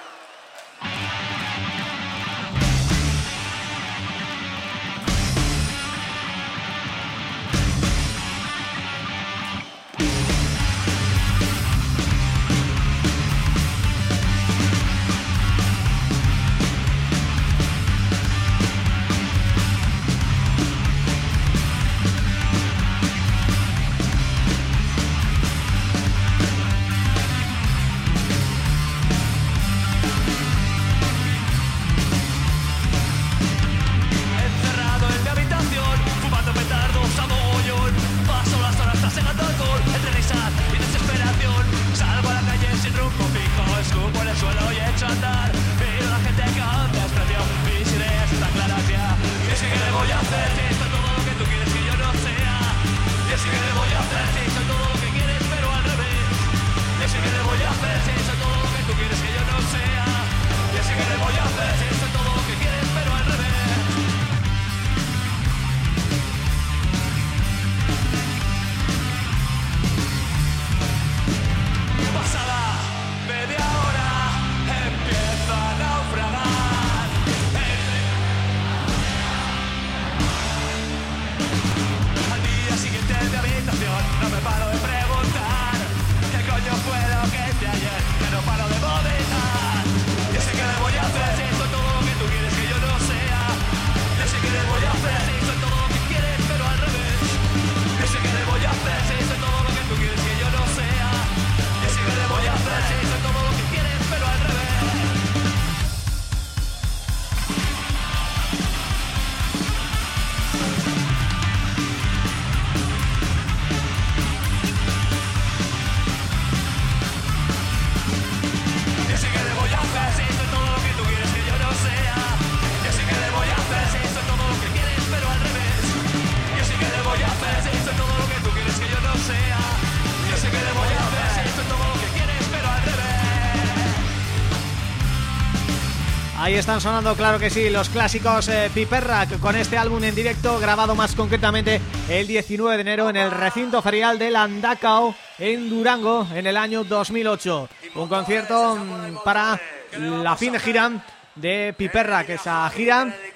Ahí están sonando, claro que sí, los clásicos Piperrak con este álbum en directo grabado más concretamente el 19 de enero en el recinto ferial de Landakao en Durango en el año 2008. Un concierto para la fin de gira de Piperrak, esa gira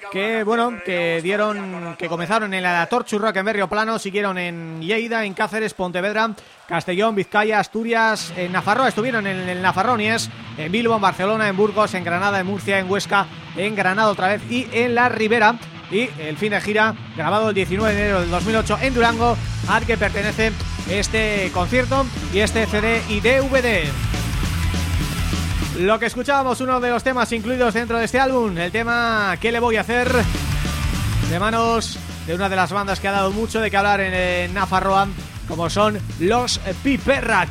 que comenzaron en la Torchu Rock en Berrioplano, siguieron en Lleida, en Cáceres, Pontevedra, Castellón, Vizcaya, Asturias, en Nafarroa, estuvieron en el Nafarronies, en Bilbo, en Barcelona, en Burgos, en Granada, en Murcia, en Huesca, en Granada otra vez y en La Ribera. Y el fin de gira, grabado el 19 de enero del 2008 en Durango, al que pertenece este concierto y este CD y DVD. Lo que escuchábamos, uno de los temas incluidos dentro de este álbum, el tema ¿Qué le voy a hacer?, de manos de una de las bandas que ha dado mucho de qué hablar en Nafarroa, como son Los Piperrak.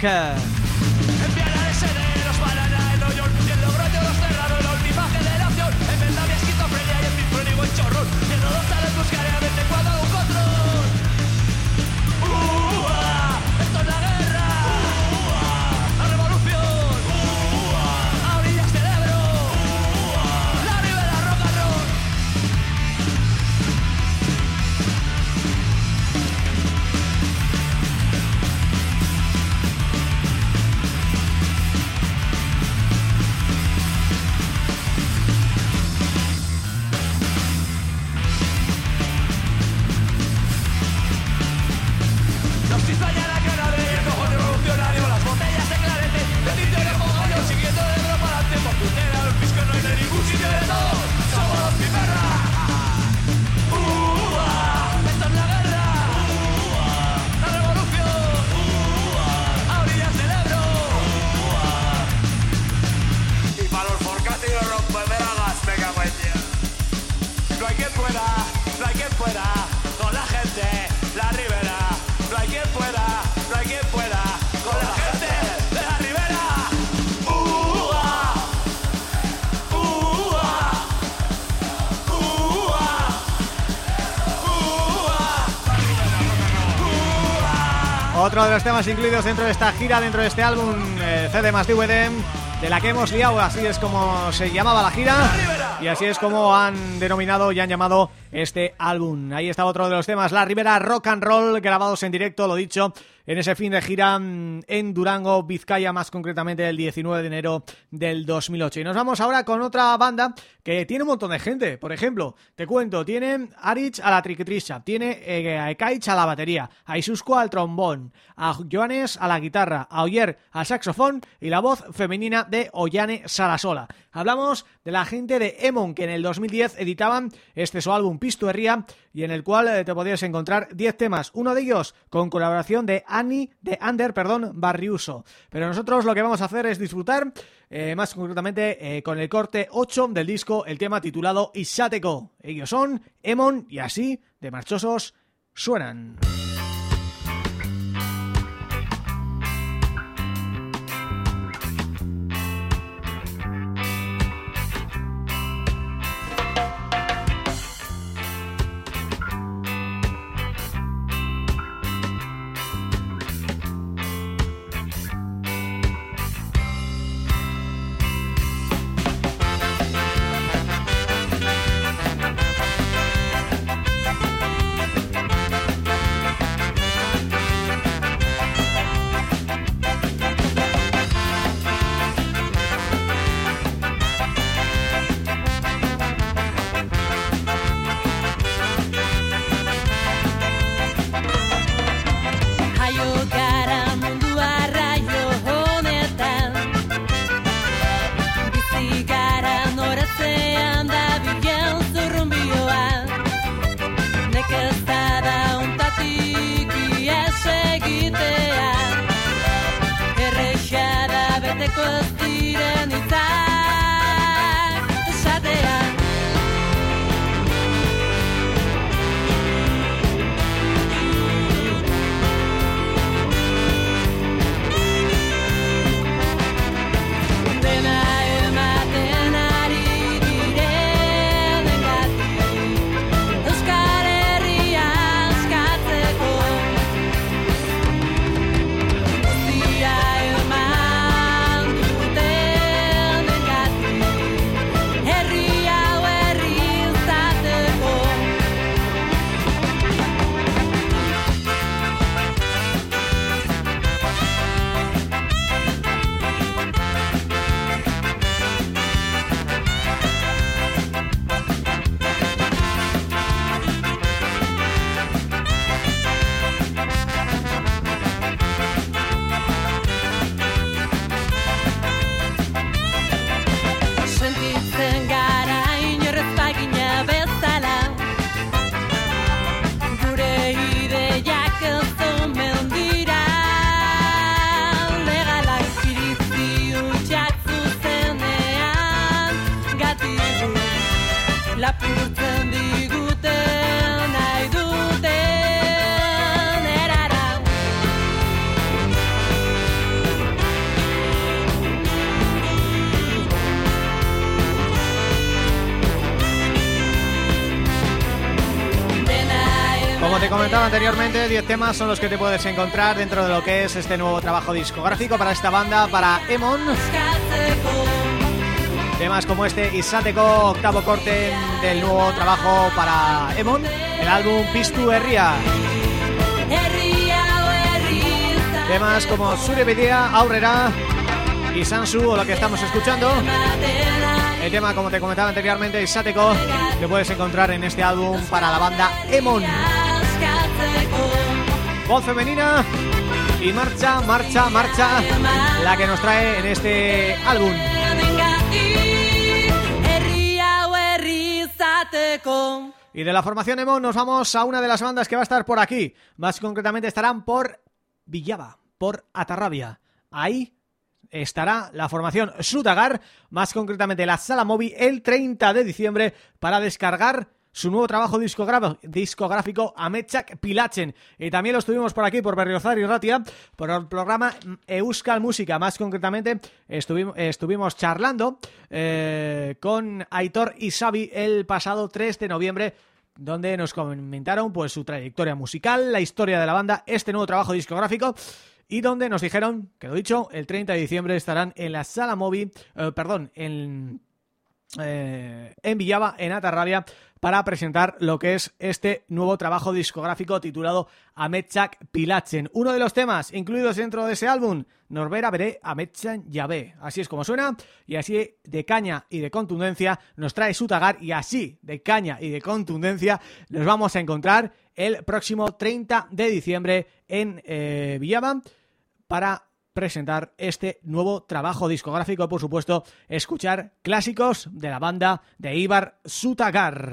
Otro de los temas incluidos dentro de esta gira, dentro de este álbum CD más DVD, de la que hemos liado, así es como se llamaba la gira y así es como han denominado y han llamado este álbum. Ahí está otro de los temas, La Ribera Rock and Roll, grabados en directo, lo dicho, en ese fin de gira en Durango, Vizcaya, más concretamente el 19 de enero del 2008. Y nos vamos ahora con otra banda que tiene un montón de gente. Por ejemplo, te cuento, tiene Arich a la triquetrisha, tiene a Ekaich a la batería, a Isusco al trombón, a Joanes a la guitarra, a Oyer al saxofón y la voz femenina de Ollane Sarasola. Hablamos de la gente de Emon, que en el 2010 editaban su álbum Pistu Herria, y en el cual te podías encontrar 10 temas, uno de ellos con colaboración de Ander Barriuso. Pero nosotros lo que vamos a hacer es disfrutar, más concretamente con el corte 8 del disco, el tema titulado Isateko. Ellos son Emon y así de marchosos suenan. Te Como te comentaba anteriormente, 10 temas son los que te puedes encontrar dentro de lo que es este nuevo trabajo discográfico para esta banda, para Emon. Temas como este Izateko, octavo corte del nuevo trabajo para Emon, el álbum Piztu Herria. Temas como Zure Bidea, Aurrera y Sansu, o lo que estamos escuchando. El tema, como te comentaba anteriormente, Izateko, que puedes encontrar en este álbum para la banda Emon. Voz femenina y marcha, marcha, marcha, la que nos trae en este álbum. Y de la formación Emon nos vamos a una de las bandas que va a estar por aquí. Más concretamente estarán por Villaba, por Atarrabia. Ahí estará la formación Sutagar, más concretamente la Sala Movi, el 30 de diciembre para descargar su nuevo trabajo discográfico Ametsak Pilatzen. Y también lo estuvimos por aquí, por Berriozar y Ratia, por el programa Euskal Música. Más concretamente estuvimos charlando con Aitor y Xavi el pasado 3 de noviembre, donde nos comentaron pues su trayectoria musical, la historia de la banda, este nuevo trabajo discográfico, y donde nos dijeron, que lo dicho, el 30 de diciembre estarán en la Sala Movi, en Villaba, en Atarrabia, para presentar lo que es este nuevo trabajo discográfico titulado Ametsak Pilatzen. Uno de los temas incluidos dentro de ese álbum, Norbera Bere Ametsan Jabe. Así es como suena, y así de caña y de contundencia nos trae Sutagar, y así de caña y de contundencia nos vamos a encontrar el próximo 30 de diciembre en Villaba para presentar este nuevo trabajo discográfico, por supuesto, escuchar clásicos de la banda de Ibar Sutagar.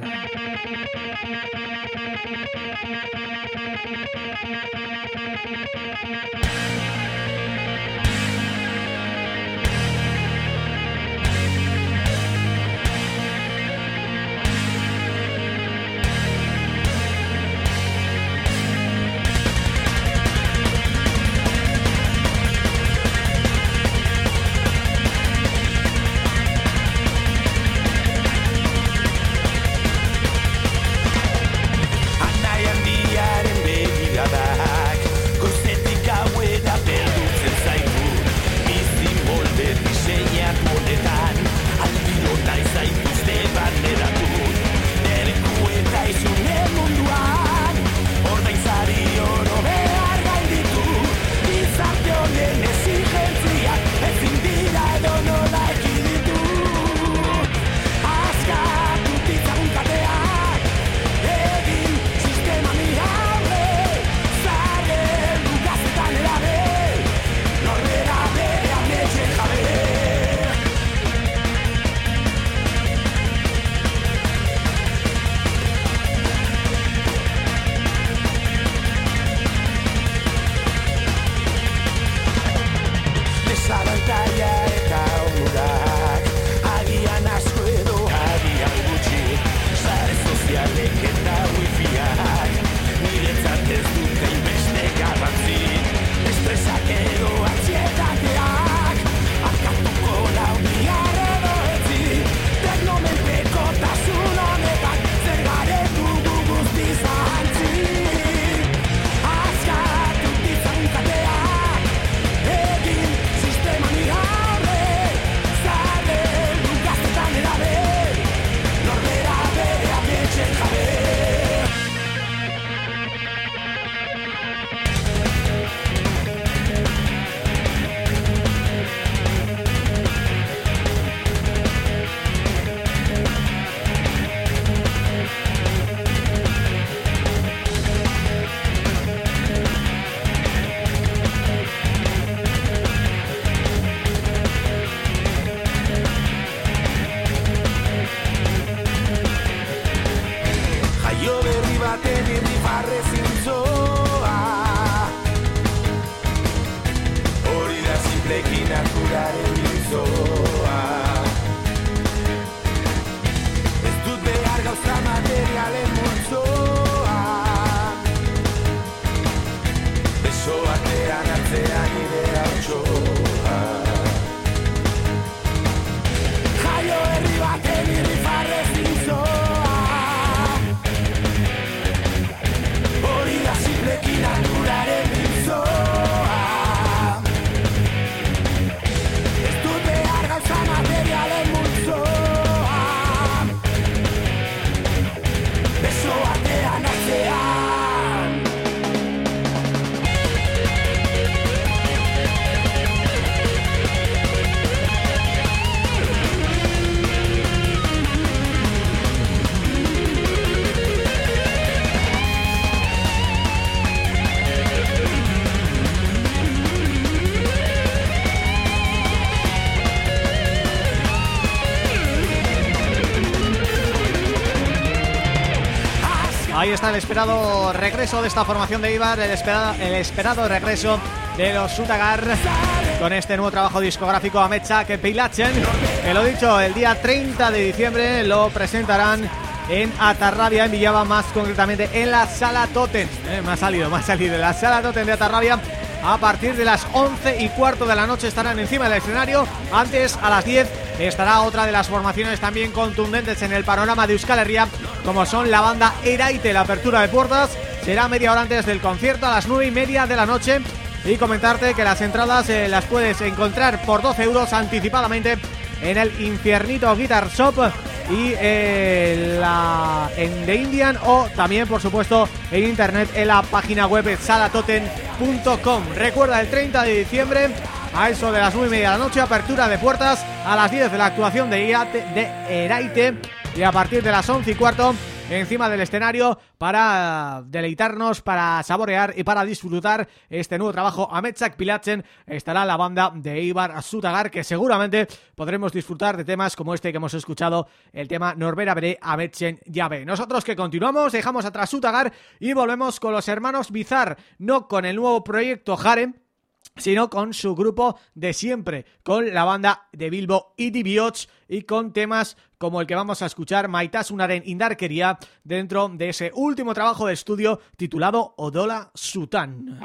Ahí está el esperado regreso de esta formación de Eibar, el esperado regreso de los Sutagar con este nuevo trabajo discográfico Ametsak Pilatzen, que lo dicho, el día 30 de diciembre lo presentarán en Atarrabia, en Villaba, más concretamente en la Sala Totem. Me ha salido en la Sala Totem de Atarrabia. A partir de las 11:15 de la noche estarán encima del escenario. Antes, a las 10, estará otra de las formaciones también contundentes en el panorama de Euskal Herria, como son la banda Eraite. La apertura de puertas será media hora antes del concierto, a las 9:30 de la noche. Y comentarte que las entradas las puedes encontrar por 12 euros anticipadamente en el Infiernito Guitar Shop y en The Indian, o también, por supuesto, en internet en la página web salatotem.com. Recuerda, el 30 de diciembre a eso de las 9:30 de la noche, apertura de puertas, a las 10 de la actuación de Eraite, y a partir de las 11:15 encima del escenario para deleitarnos, para saborear y para disfrutar este nuevo trabajo Ametsak Pilatzen. Estará la banda de Eibar Sutagar, que seguramente podremos disfrutar de temas como este que hemos escuchado, el tema Norbera Bere Ametsen Jabe. Nosotros que continuamos, dejamos atrás Sutagar y volvemos con los hermanos Bizar, no con el nuevo proyecto Harem, sino con su grupo de siempre, con la banda de Bilbo Iti Bihotz, y con temas como el que vamos a escuchar, Maitasunaren Indarkeria, dentro de ese último trabajo de estudio titulado Odola Zutan.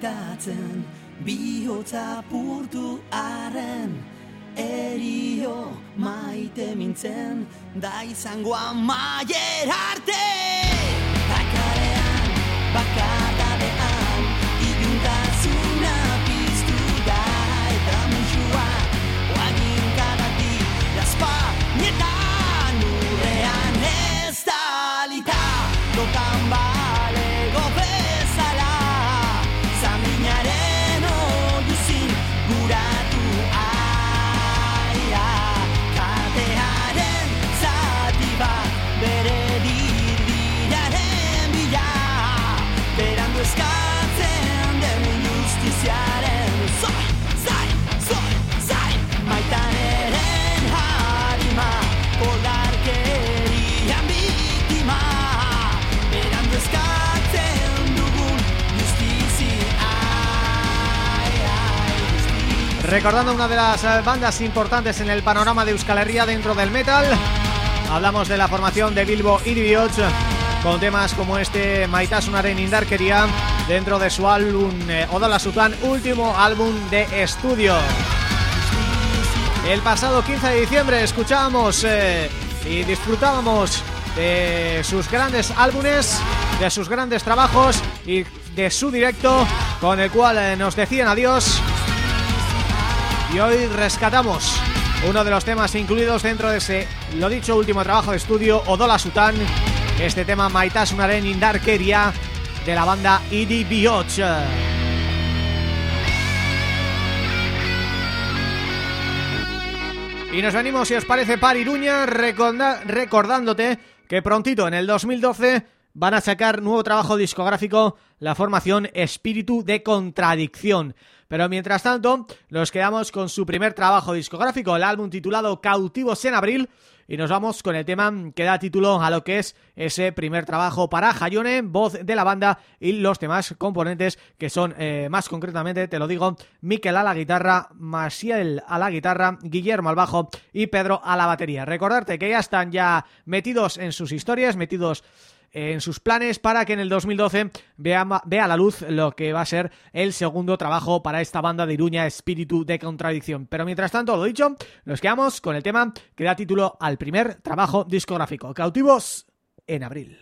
maitatzen, bihotza purtu arren, erio maite mintzen, da izango amaier arte. Bakalean, bakadadean, iluntasuna piztu da, eta musuak, oaginkadatik, Espainetan urrean ez dalita, lotan balego bezala, zaminaren oiuzin guratu aia, katearen zati bat bere dirdiraren bila, berandu eskatzen den justiziaren zoi, maitaneren harima, koldarkerian biktima, berandu eskatzen dugun justizia. Recordando una de las bandas importantes en el panorama de Euskal Herria dentro del metal, hablamos de la formación de Bilbo Iribiots, con temas como este Maitasunaren Indarkeria, dentro de su álbum Odola Sutan, último álbum de estudio. El pasado 15 de diciembre escuchábamos y disfrutábamos de sus grandes álbumes, de sus grandes trabajos y de su directo, con el cual nos decían adiós. Y hoy rescatamos uno de los temas incluidos dentro de ese, lo dicho, último trabajo de estudio, Odola Sutan, este tema Maitasunaren Indarkeria de la banda Iribiots. Y nos venimos, si os parece, para Iruña, recordándote que prontito, en el 2012, van a sacar nuevo trabajo discográfico, la formación Espíritu de Contradicción. Pero mientras tanto, nos quedamos con su primer trabajo discográfico, el álbum titulado Cautivos en Abril, y nos vamos con el tema que da título a lo que es ese primer trabajo para Jaione, voz de la banda, y los demás componentes que son, más concretamente, te lo digo, Mikel a la guitarra, Maciel a la guitarra, Guillermo al bajo y Pedro a la batería. Recordarte que ya están metidos en sus historias, metidos en sus planes para que en el 2012 vea la luz lo que va a ser el segundo trabajo para esta banda de Iruña, Espíritu de Contradicción. Pero mientras tanto, lo dicho, nos quedamos con el tema que da título al primer trabajo discográfico, Cautivos en Abril.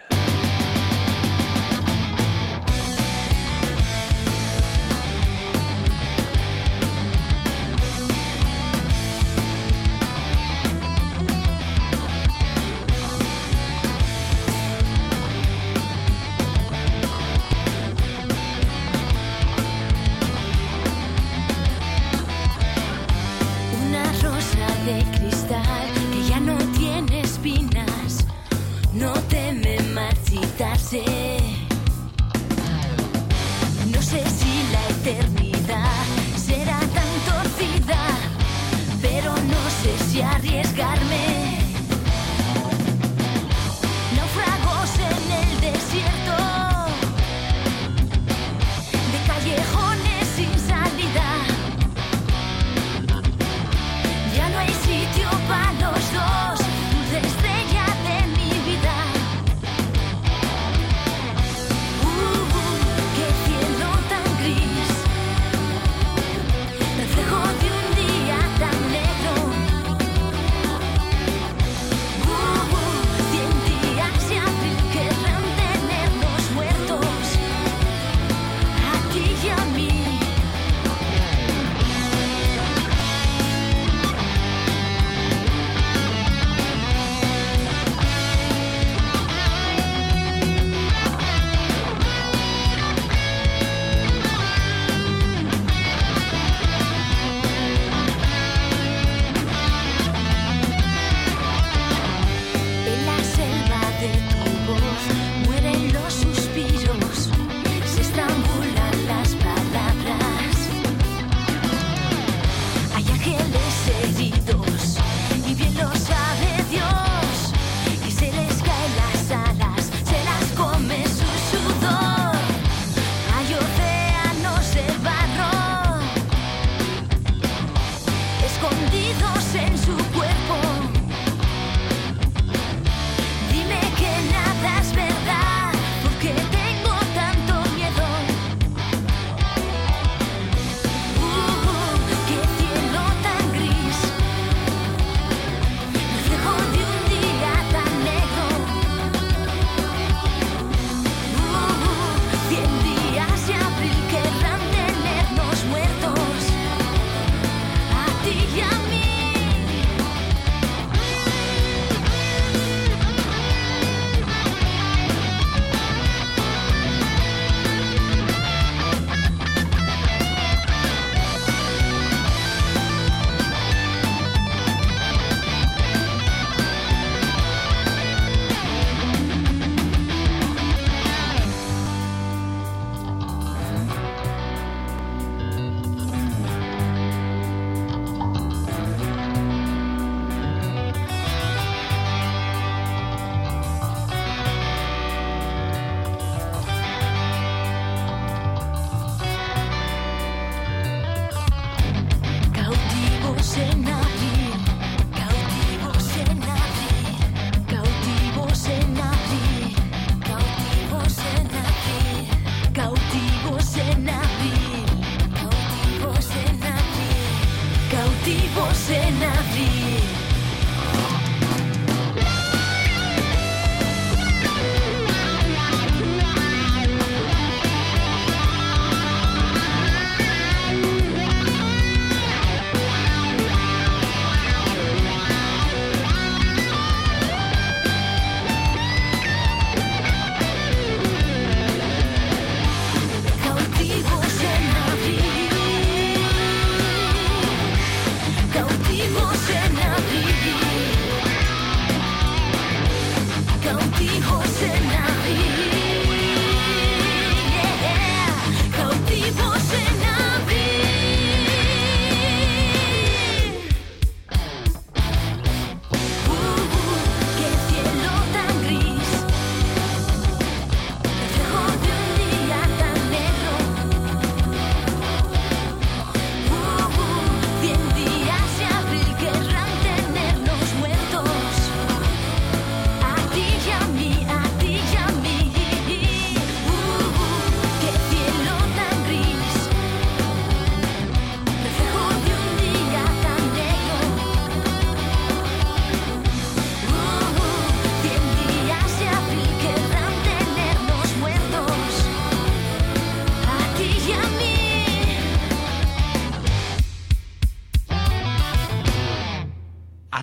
De cristal que ya no tiene espinas, no te me marches.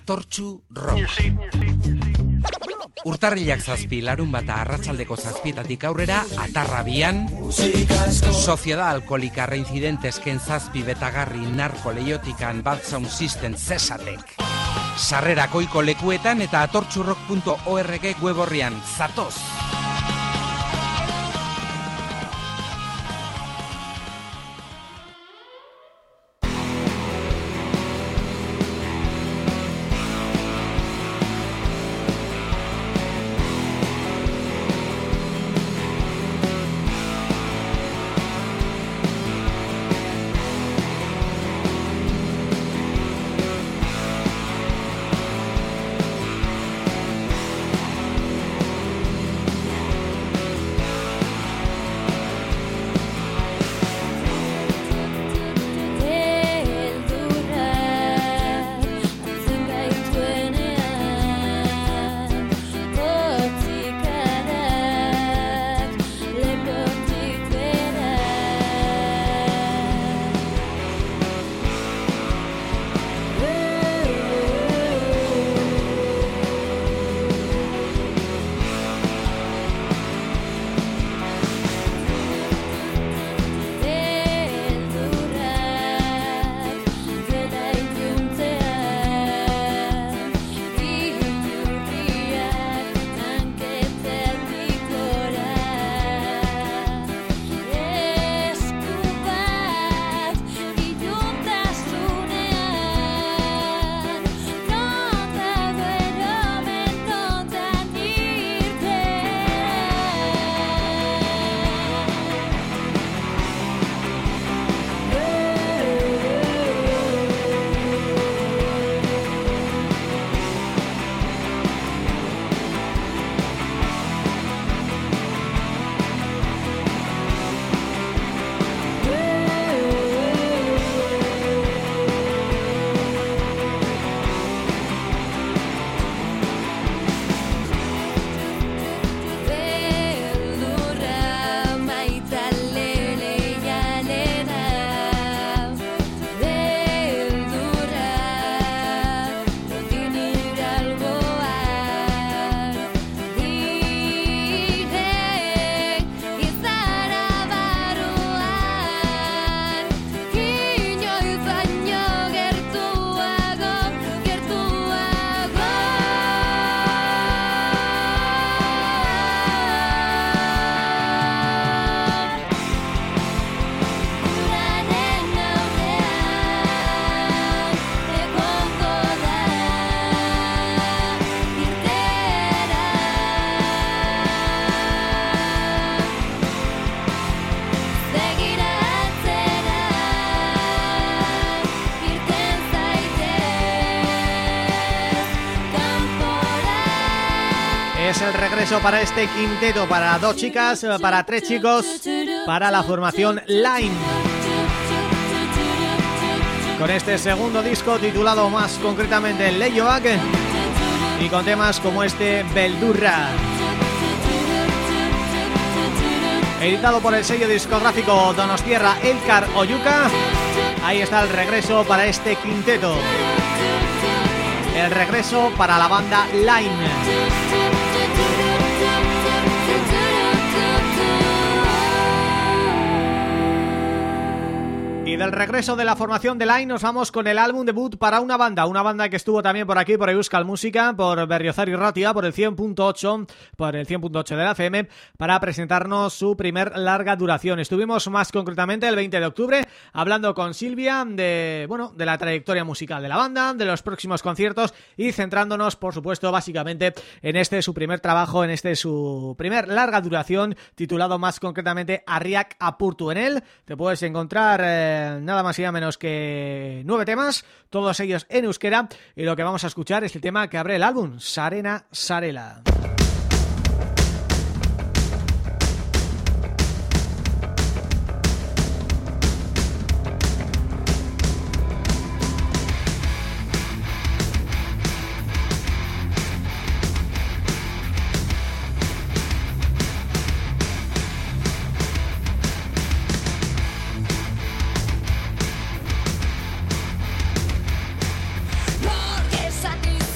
Atortxu Rock. Urtarrilak 7, larunbata arratsaldeko 7 aurrera, Atarrabian, Sociedad Alkolika Reincidentes ken 7 betagarri narko leiotikan Bad Sound System zesatek. Sarrerak ohiko lekuetan eta atortxurrock.org web orrian. Zatoz! Es el regreso para este quinteto, para 2 chicas, para 3 chicos, para la formación Line. Con este segundo disco titulado más concretamente Leioak y con temas como este Beldurra. Editado por el sello discográfico Donostiarra Elkar Oyuka. Ahí está el regreso para este quinteto. El regreso para la banda Line. Y del regreso de la formación de Line nos vamos con el álbum debut para una banda que estuvo también por aquí, por Euskal Música, por Berriozar y Ratia, por el 100.8 de la FM, para presentarnos su primer larga duración. Estuvimos más concretamente el 20 de octubre hablando con Silvia de la trayectoria musical de la banda, de los próximos conciertos y centrándonos, por supuesto, básicamente en su primer trabajo, en su primer larga duración, titulado más concretamente Arriak Apurtu. En él te puedes encontrar nada más y nada menos que 9 temas, todos ellos en euskera, y lo que vamos a escuchar es el tema que abre el álbum, Sarena Sarela. Porque esa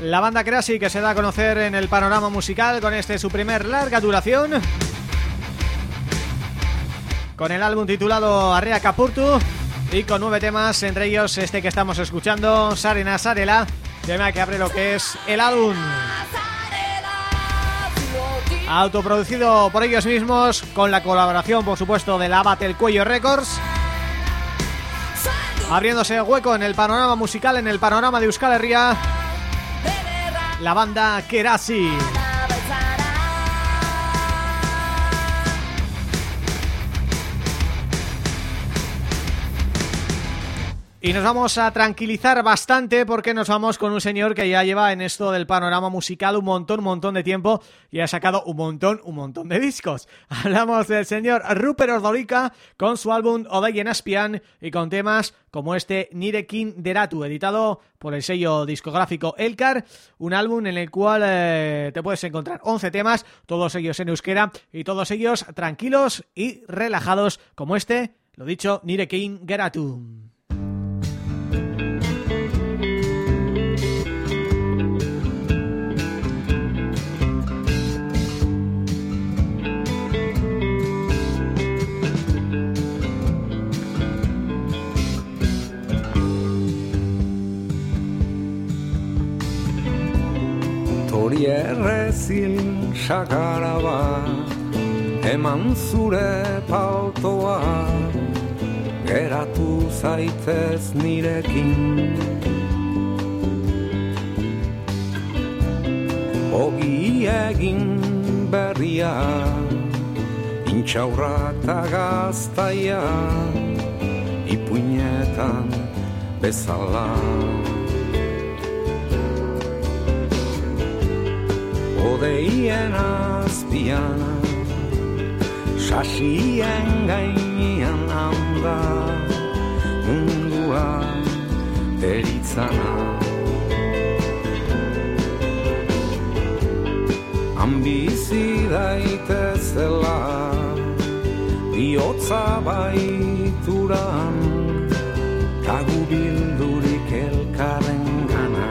La banda Kerasi, que se da a conocer en el panorama musical con este su primer larga duración, con el álbum titulado Arrea Kapurtu y con 9 temas, entre ellos este que estamos escuchando, Sarena Sarela, tema que abre lo que es el álbum. Autoproducido por ellos mismos, con la colaboración, por supuesto, de la Battle Cuello Records, abriéndose hueco en el panorama musical, en el panorama de Euskal Herria, la banda Kerasi. Y nos vamos a tranquilizar bastante porque nos vamos con un señor que ya lleva en esto del panorama musical un montón de tiempo y ha sacado un montón de discos. Hablamos del señor Ruper Ordorika con su álbum Odeien Aspian y con temas como este Nirekin Deratu, editado por el sello discográfico Elkar, un álbum en el cual te puedes encontrar 11 temas, todos ellos en euskera y todos ellos tranquilos y relajados, como este, lo dicho, Nirekin Geratu. Hori errezil sagaraba, eman zure pautoa, geratu zaitez nirekin. Ogi egin berria, intxaurra eta gaztaia, ipuinetan bezala. Odeien azpian, sasien gainean handa, mundua eritzana. Ambizi daitezela, bihotza baituran, kagu bildurik elkarren gana.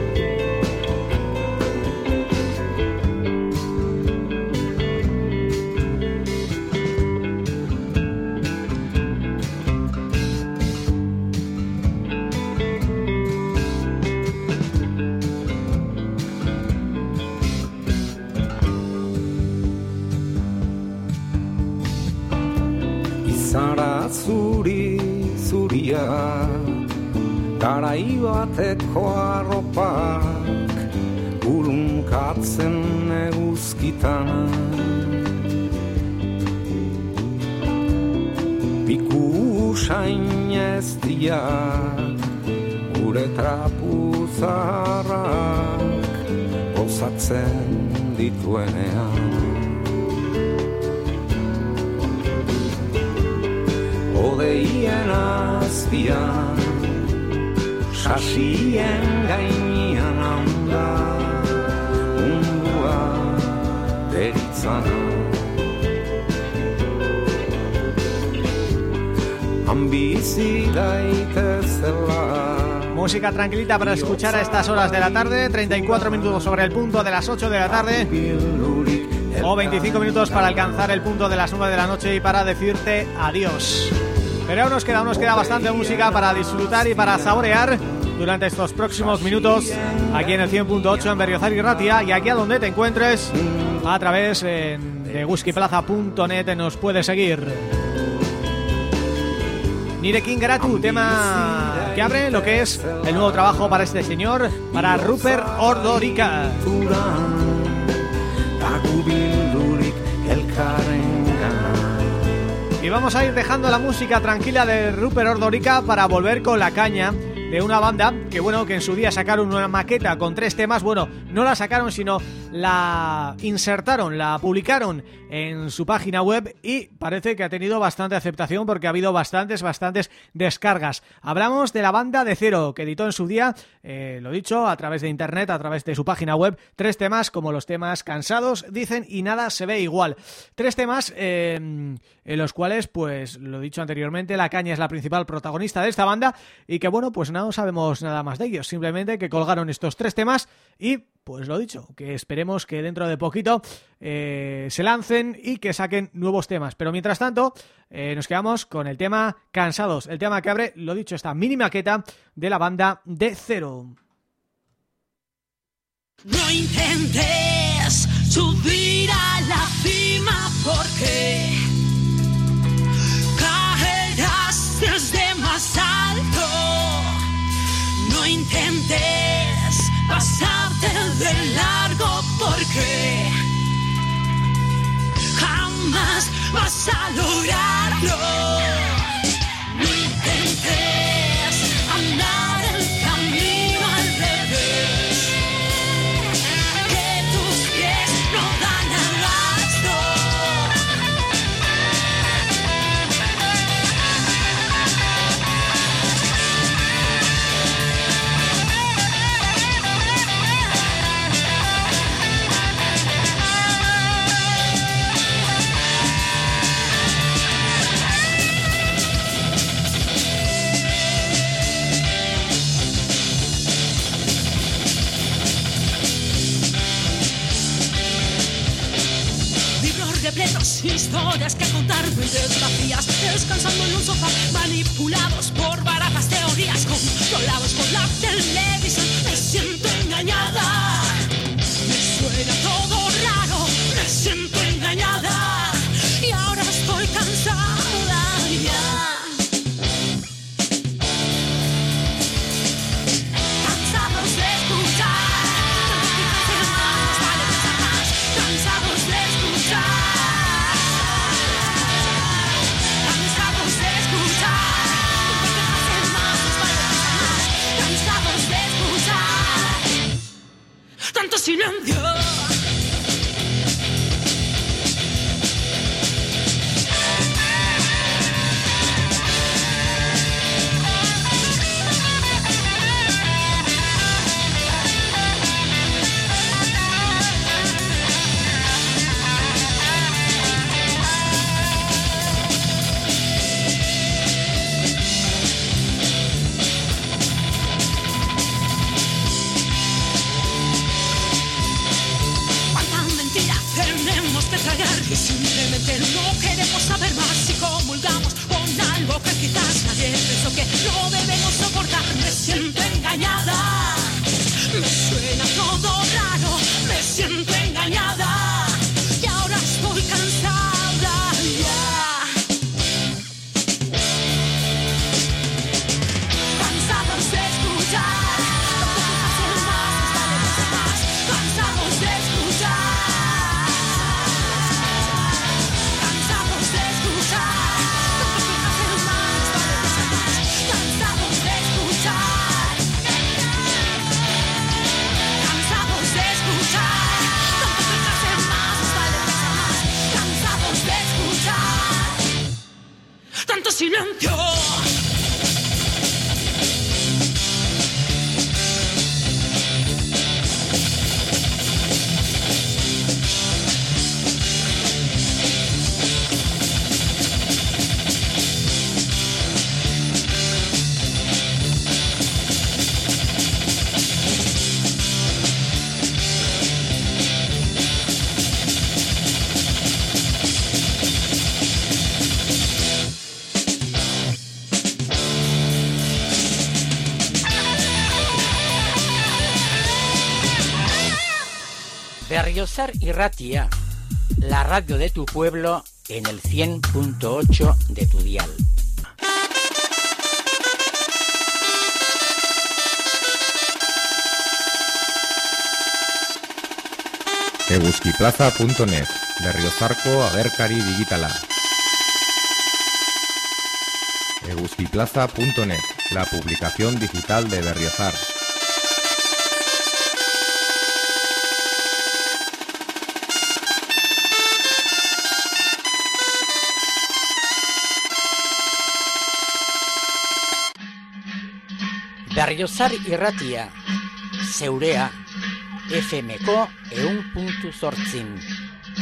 Zara zuri-zuria, garai bateko arropak, urunkatzen eguzkitan. Piku usain ez dira, gure trapu zaharrak, gozatzen dituenean. Odeien azpian, sasien gainean handa, mundua deritzana. Ambizi daitezela. Música tranquilita para escuchar a estas horas de la tarde, 34 minutos sobre el punto de las 8 de la tarde. O 25 minutos para alcanzar el punto de las 9 de la noche y para decirte adiós. Pero aún nos queda bastante música para disfrutar y para saborear durante estos próximos minutos aquí en el 100.8 en Berriozar y Ratia, y aquí a donde te encuentres a través de eguzkiplaza.net nos puedes seguir. Nirekin Geratu, tema que abre lo que es el nuevo trabajo para este señor, para Ruper Ordorika. Y vamos a ir dejando la música tranquila de Ruper Ordorika para volver con la caña de una banda que, bueno, que en su día sacaron una maqueta con 3 temas. Bueno, no la sacaron, sino la insertaron, la publicaron en su página web y parece que ha tenido bastante aceptación porque ha habido bastantes descargas. Hablamos de la banda de Cero, que editó en su día, lo dicho, a través de internet, a través de su página web, 3 temas como los temas Cansados, Dicen y Nada se ve igual. 3 temas en los cuales, pues lo dicho anteriormente, La Caña es la principal protagonista de esta banda y que bueno, pues no sabemos nada más de ellos, simplemente que colgaron estos 3 temas y pues lo dicho, que esperemos que dentro de poquito se lancen y que saquen nuevos temas. Pero mientras tanto, nos quedamos con el tema Cansados, el tema que abre, lo dicho, esta mini maqueta de la banda de Cero. No intentes subir a la cima porque caerás desde más alto. No intentes pasarte de largo porque jamás vas a lograrlo. No intentes andar el camino al revés, que tus pies no dan abasto. Repletos, historias que contar, mentes vacías, descansando en un sofá, manipulados por baratas teorías, controlados por la televisión. Me siento engañada, me suena todo raro, me siento engañada y ahora estoy cansada ya. Cansados de escuchar, cansados de escuchar. Tanto silencio. Y simplemente no queremos saber más y comulgamos con algo que quizás nadie pensó que no debemos soportar. Me siento engañada, me suena todo raro, me siento engañada y ahora estoy cansada ya. Cansados de escuchar, cansados de escuchar. Tanto silencio. Berriozar y Ratia, la radio de tu pueblo en el 100.8 de tu dial. Eguzkiplaza.net, Berriozarko agerkari digitala. Eguzkiplaza.net, la publicación digital de Berriozar. Berriozar irratia, zeurea, FMko 100.8.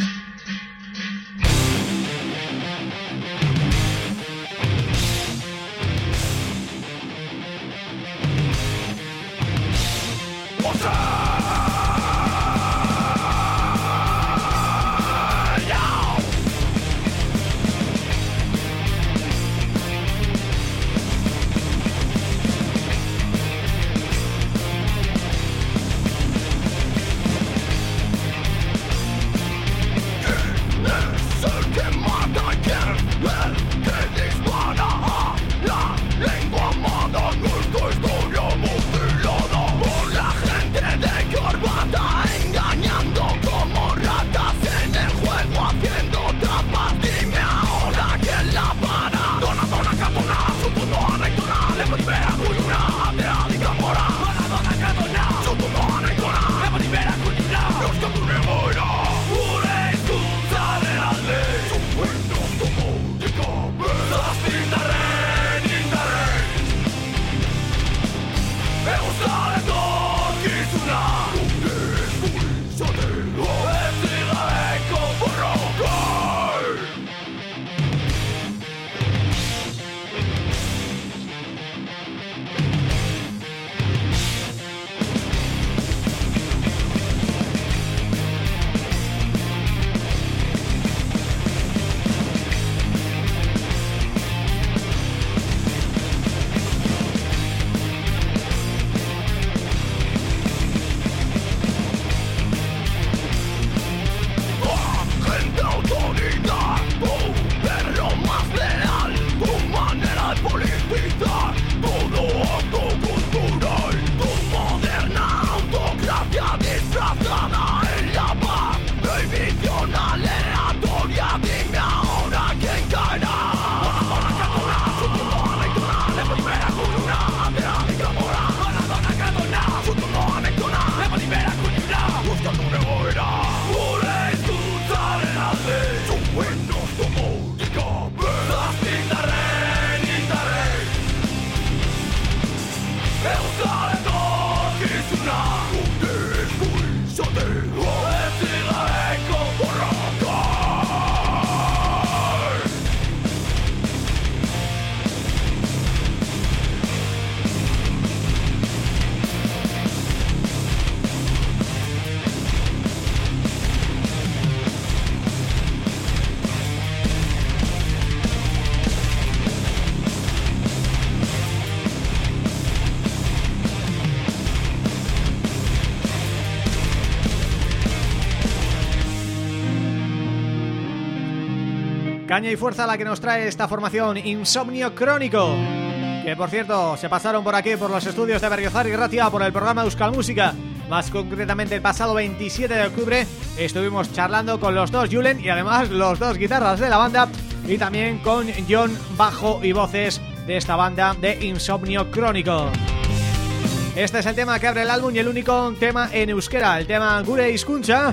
Caña y fuerza la que nos trae esta formación, Insomnio Crónico, que por cierto se pasaron por aquí por los estudios de Berriozar y Ratia por el programa Euskal Música. Más concretamente el pasado 27 de octubre estuvimos charlando con los dos Julen y además los dos guitarras de la banda, y también con John, bajo y voces de esta banda de Insomnio Crónico. Este es el tema que abre el álbum y el único tema en euskera, el tema Gure Hizkuntza,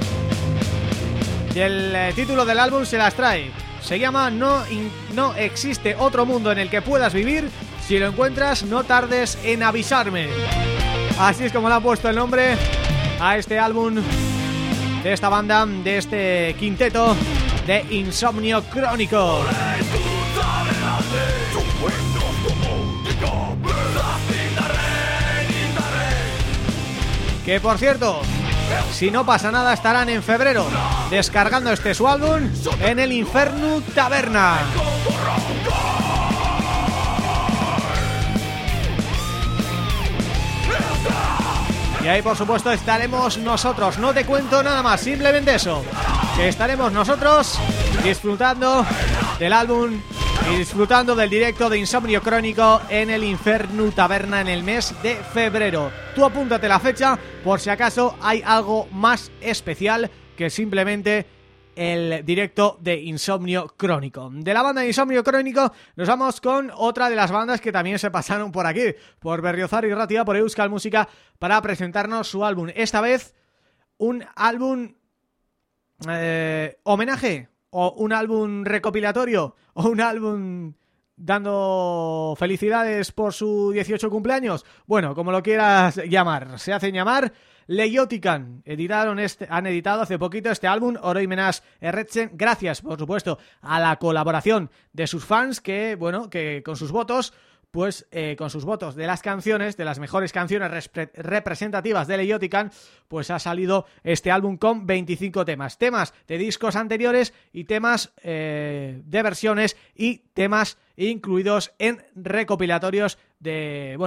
y el título del álbum se las trae. Se llama No existe otro mundo en el que puedas vivir. Si lo encuentras, no tardes en avisarme. Así es como le han puesto el nombre a este álbum de esta banda, de este quinteto de Insomnio Crónico. Que por cierto, si no pasa nada, estarán en febrero descargando su álbum en el Infernu Taberna. Y ahí por supuesto estaremos nosotros. No te cuento nada más, simplemente eso, que estaremos nosotros disfrutando del álbum y disfrutando del directo de Insomnio Crónico en el Infernu Taberna en el mes de febrero. Tú apúntate la fecha por si acaso hay algo más especial que simplemente el directo de Insomnio Crónico. De la banda de Insomnio Crónico nos vamos con otra de las bandas que también se pasaron por aquí, por Berriozar y Ratia, por Euskal Música, para presentarnos su álbum. Esta vez un álbum homenaje, o un álbum recopilatorio, o un álbum dando felicidades por su 18 cumpleaños. Bueno, como lo quieras llamar, se hacen llamar Leiotikan. Han editado hace poquito este álbum, Oroimenaz Erretzen, gracias, por supuesto, a la colaboración de sus fans que con sus votos, con sus votos de las canciones, de las mejores canciones representativas de Leiotikan, pues ha salido este álbum con 25 temas de discos anteriores y temas de versiones y temas incluidos en recopilatorios de,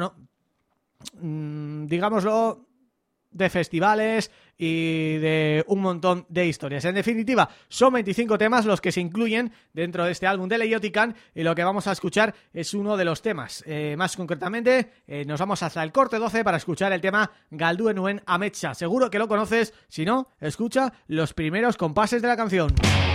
digámoslo, de festivales y de un montón de historias. En definitiva, son 25 temas los que se incluyen dentro de este álbum de Leiotikan, y lo que vamos a escuchar es uno de los temas. Más concretamente, nos vamos hasta el corte 12 para escuchar el tema Galdu Nuen Ametsa. Seguro que lo conoces, si no, escucha los primeros compases de la canción.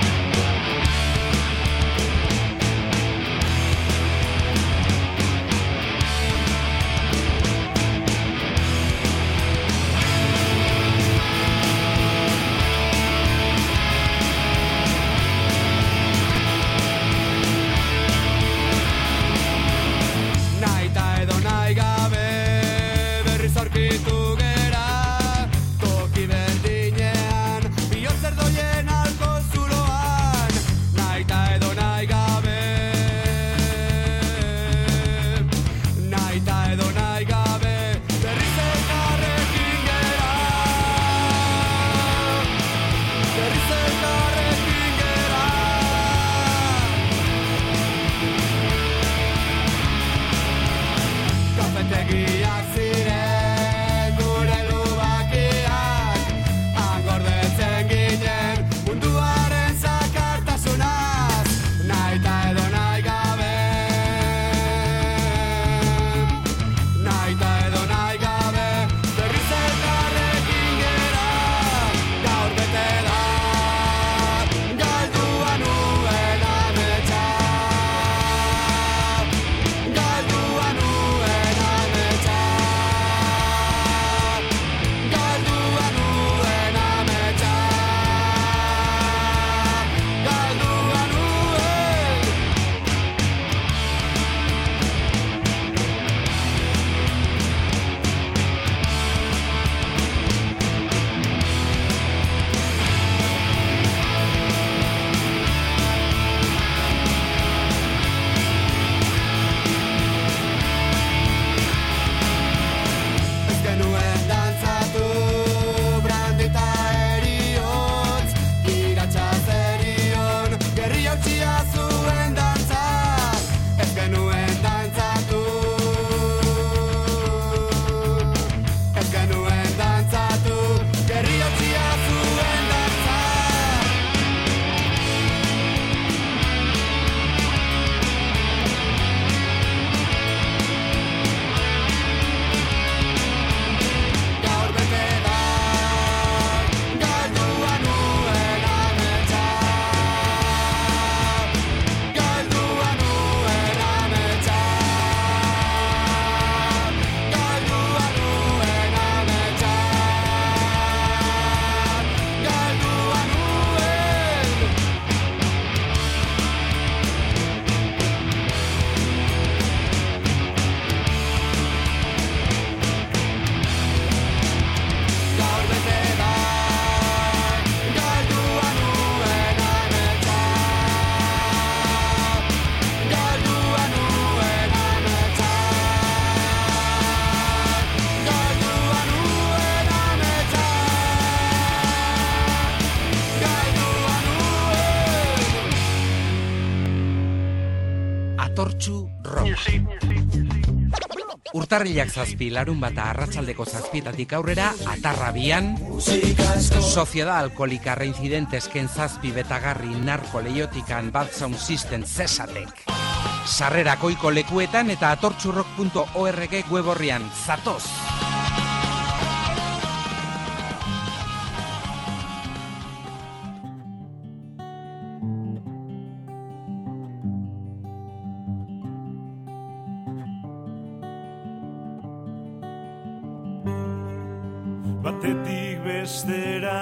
Atortxu Rock. Urtarrilak 7, larunbata arratsaldeko 7 aurrera, Atarra 2, Sociedad Alkoholika Reincidentes ken 7 betagarri narko leiotikan Bad Sound System zesatek. Sarrerak ohiko lekuetan eta atortxurrock.org web orrian. Zatoz! Batetik bestera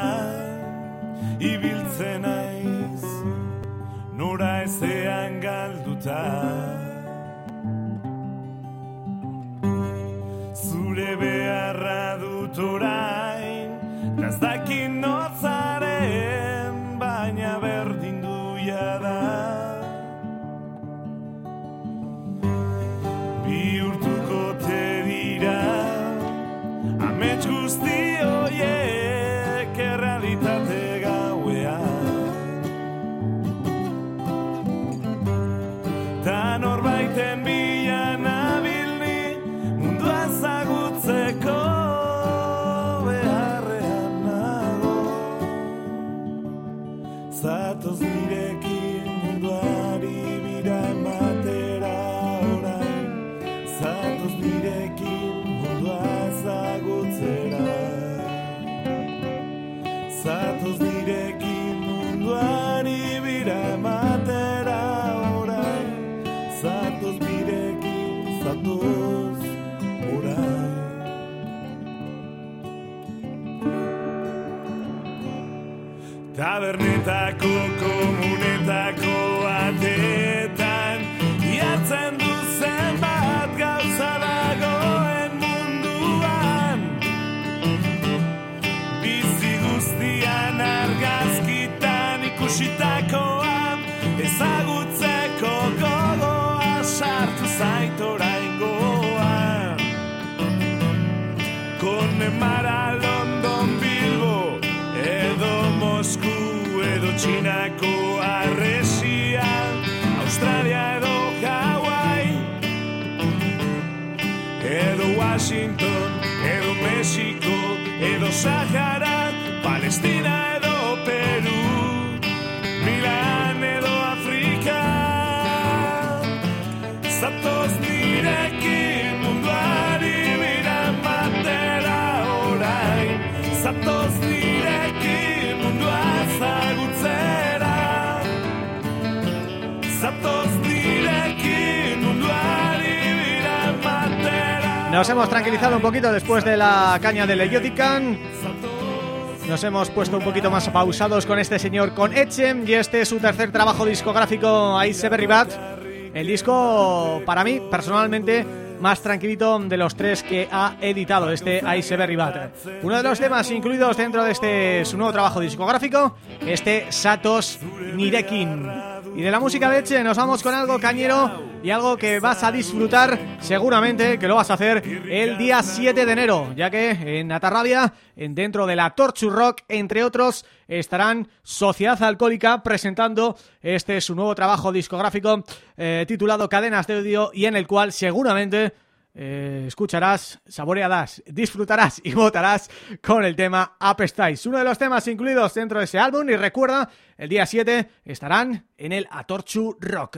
ibiltzen naiz, nora ezean galduta. Zatoz nirekin munduari bira ematera orain. Zatoz nirekin mundua ezagutzera. Zatoz nirekin munduari bira ematera orain. Zatoz nirekin, zatoz orain. Tabernetako komunetako batetan jartzen du zenbat gauza dagoen munduan. Bizi guztian argazkitan ikusitakoan ezagutzeko gogoa sartu zait oraingoan. Connemara London, Bilbo edo Mosku edo Txinako Harresia, Australia edo Hawaii, edo Washington edo Mexiko edo Sahara, Palestina edo Peru, Milan edo Afrika. Zatoz nirekin munduari bira ematera orain. Zatoz nirekin mundua ezagutzera. Zatoz nirekin munduari bira ematera. Nos hemos tranquilizado un poquito después de la caña de Leiotican. Nos hemos puesto un poquito más pausados con este señor, con Etxe, y este es su tercer trabajo discográfico, Iceberg Bat. El disco, para mí, personalmente, más tranquilito de los tres que ha editado este Iceberg Bat. Uno de los temas incluidos dentro de su nuevo trabajo discográfico, este Zatoz nirekin. Y de la música de Etxe nos vamos con algo cañero y algo que vas a disfrutar, seguramente que lo vas a hacer el día 7 de enero, ya que en Atarrabia, dentro de la Torchu Rock, entre otros, estarán Sociedad Alcohólica presentando su nuevo trabajo discográfico titulado Cadenas de Odio, y en el cual seguramente escucharás, saborearás, disfrutarás y votarás con el tema Apestáis, uno de los temas incluidos dentro de ese álbum. Y recuerda, el día 7 estarán en el Atorchu Rock.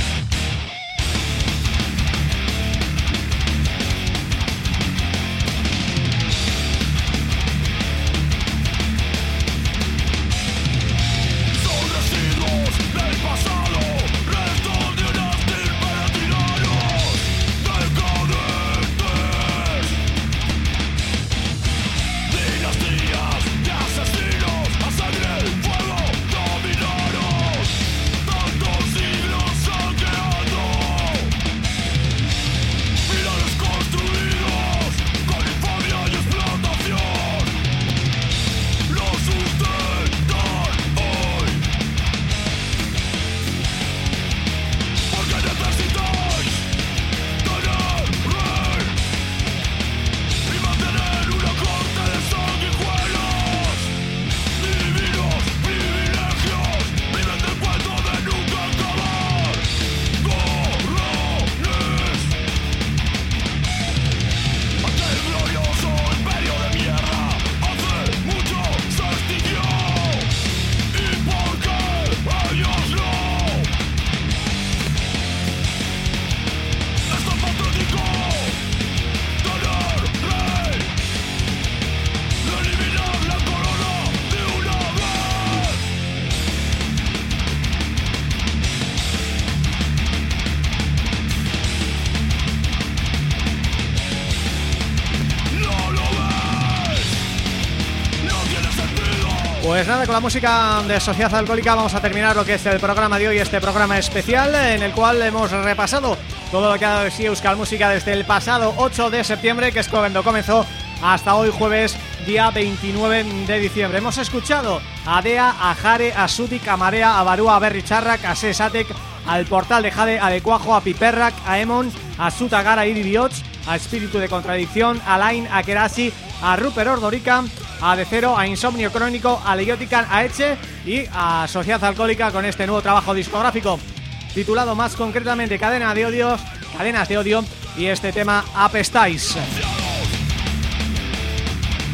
Pues nada, con la música de Sociedad Alcohólica vamos a terminar lo que es el programa de hoy, este programa especial en el cual hemos repasado todo lo que ha dado de sí Euskal Música desde el pasado 8 de septiembre, que es cuando comenzó, hasta hoy jueves, día 29 de diciembre. Hemos escuchado a Dea, a Jare, a Sutik, a Marea, a Barúa, a Berritxarrak, a Sesatek, al Portal de Jade, a De Cuajo, a Piperrak, a Emon, a Sutagara, a Iribiots, a Espíritu de Contradicción, a Lain, a Kerasi, a Rupert Ordorica, a De Cero, a Insomnio Crónico, a Leiotican, a Etxe y a Sociedad Alcohólica con este nuevo trabajo discográfico titulado más concretamente Cadenas de Odio, y este tema Apestáis.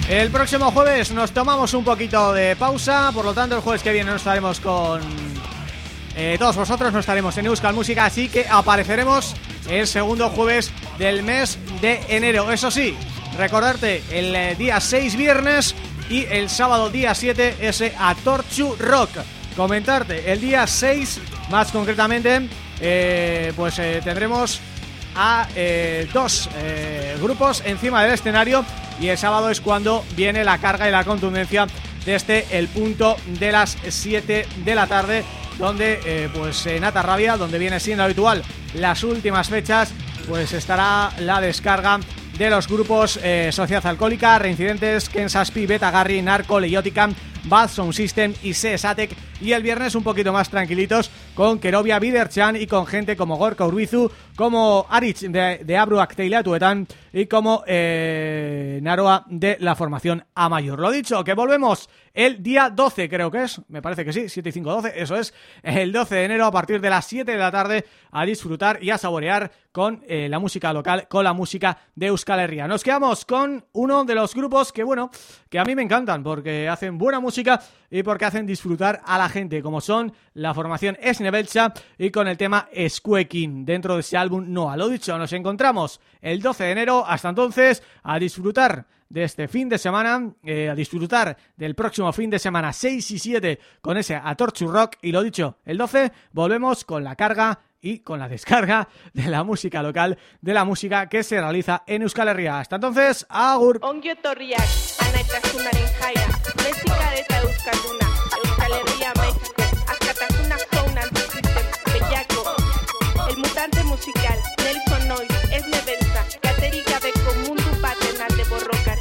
El próximo jueves nos tomamos un poquito de pausa, por lo tanto el jueves que viene no estaremos con todos vosotros, no estaremos en Euskal Música, así que apareceremos el segundo jueves del mes de enero. Eso sí, recordarte el día 6 viernes y el sábado día 7 ese Atortxu Rock. Comentarte, el día 6 más concretamente tendremos a dos grupos encima del escenario y el sábado es cuando viene la carga y la contundencia desde el punto de las 7 de la tarde, donde en Atarrabia, donde viene siendo habitual las últimas fechas, pues estará la descarga de los grupos Sociedad Alcohólica, Reincidentes, Ken Zazpi, Betagarri, Narco, Leiotican, Bad Sound System y Sesatek, y el viernes un poquito más tranquilitos con Kerovia, Biderchan y con gente como Gorka Urbizu, como Aritz de Abruak Teilatuetan y como Naroa de la formación A Mayor. Lo dicho, que volvemos el día 12, creo que es, me parece que sí, 7 y 5, 12, eso es, el 12 de enero a partir de las 7 de la tarde a disfrutar y a saborear con la música local, con la música de Euskal Herria. Nos quedamos con uno de los grupos que, bueno, que a mí me encantan porque hacen buena música y porque hacen disfrutar a la gente, como son la formación Esne Beltza y con el tema Eskuekin dentro de ese álbum Noa. Lo dicho, nos encontramos el 12 de enero, hasta entonces a disfrutar de este fin de semana, a disfrutar del próximo fin de semana 6 y 7 con ese Atortxu Rock, y lo dicho, el 12 volvemos con la carga y con la descarga de la música local, de la música que se realiza en Euskal Herria. Hasta entonces, agur. Ongi etorriak anaitasunaren jaira, musika eta euskalduna, Euskal Herria, México, askatasuna zounan biziten, bellaco, el mutante musical, Nelson Noy, Esne Beltza, katerik gabeko mundu baten alde borrokan.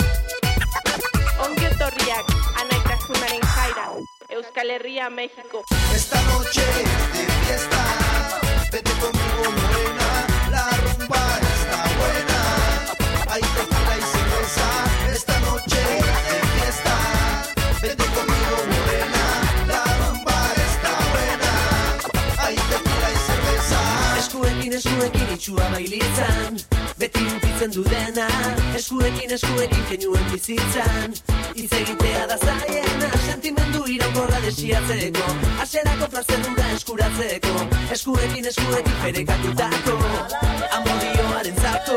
Ongi etorriak anaitasunaren jaira, Euskal Herria, México. Esta noche de fiesta, vete conmigo morena, la rumba está buena, hay tequila y cerveza. Esta noche de fiesta, vete conmigo morena, la rumba está buena, hay tequila y cerveza. Eskuekin itxua bailitzan, beti ukitzen du dena. Eskuekin genuen bizitzan, hitz egitea da zaiena. Sentimendu iraunkorra desiatzeko, hasierako plazerura eskuratzeko. Eskuekin ferekatutako, amodioaren zako.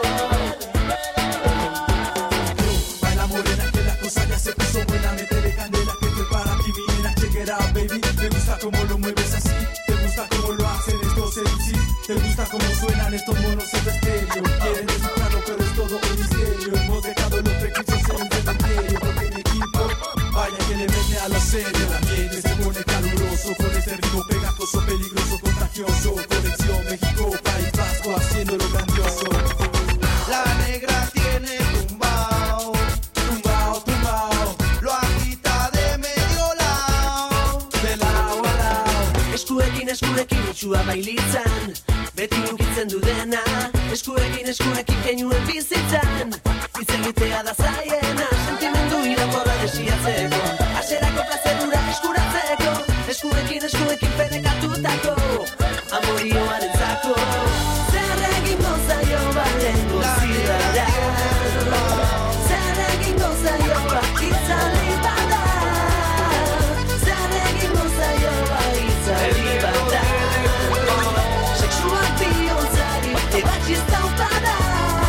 Baila morena que la cosa ya se puso buena, métele candela que estoy para ti, mi nena, check it out, baby. Me gusta como lo mueves así, te gusta como lo hacen estos MC, te gusta como suenan estos monos en estéreo. Quieren descifrarlo pero es todo un misterio. Hemos dejado los prejuicios en el cementerio, porque mi equipo, vaya que le mete a la serie. El ambiente se pone caluroso con este ritmo pegajoso, peligroso, contagioso. Conexión México, País Vasco, haciéndolo grandioso. La negra tiene tumbao, tumbao, tumbao, lo agita de medio lao, de lao a lao. Eskuekin itxua bailitzan, beti ukitzen du dena. Eskuekin genuen bizitzan, hitz egitea da zaiena. Sentimendu iraunkorra desiatzeko, hasierako plazerura eskuratzeko. Eskuekin ferekatutako, amodioaren zako. Zer egingo zaio balengo zidara, zer egingo zaio itzali bada, zer egingo zaio itzali bada. Sexual bihontzari ebatxiz taupada.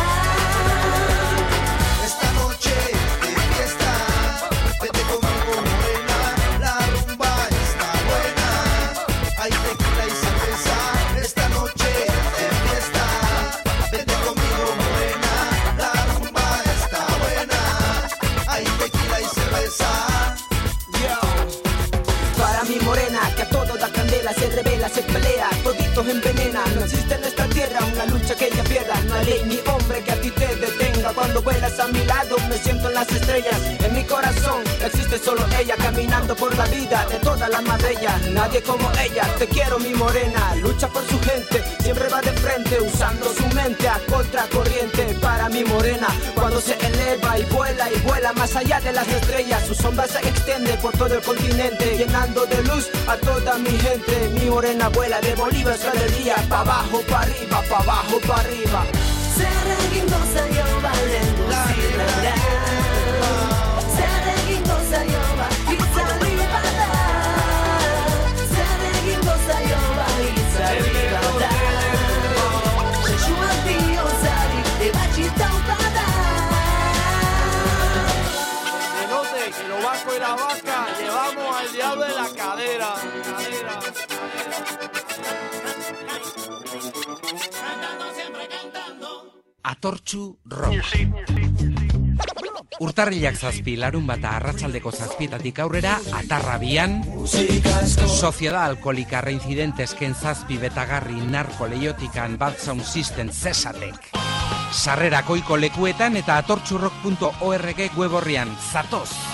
esta noche de fiesta, vete conmigo morena, la rumba está buena, hay tequila y cerveza. Esta noche de fiesta, vete conmigo morena, la rumba está buena, hay tequila y cerveza. Para mi morena, que a todo da candela, se revela, se pelea, toditos envenena. No existe en esta tierra una lucha que ella pierda. No hay ley ni hombre que a ti te detenga. Cuando vuelas a mi lado me siento en las estrellas. En mi corazón existe solo ella, caminando por la vida de toda la más bella. Nadie como ella, te quiero mi morena. Lucha por su gente, siempre va de frente, usando su mente a contracorriente. Para mi morena, cuando se eleva y vuela más allá de las estrellas, su sombra se extiende por todo el continente, llenando de luz a toda mi gente. Mi morena vuela de Bolívar a Escalería, pa' abajo, pa' arriba, pa' abajo, pa' arriba. Zer egingo zaio balengo zidara. cadera. Atortxu rock. Urtarrilak 7, larunbata arratsaldeko 7 aurrera, Atarra 2, Sociedad Alkoholika Reincidentesken 7 betagarri narko leiotikan Bad Sound System zesatek. Sarrera koiko lekuetan eta atortxurrock.org web orrian. Zatoz!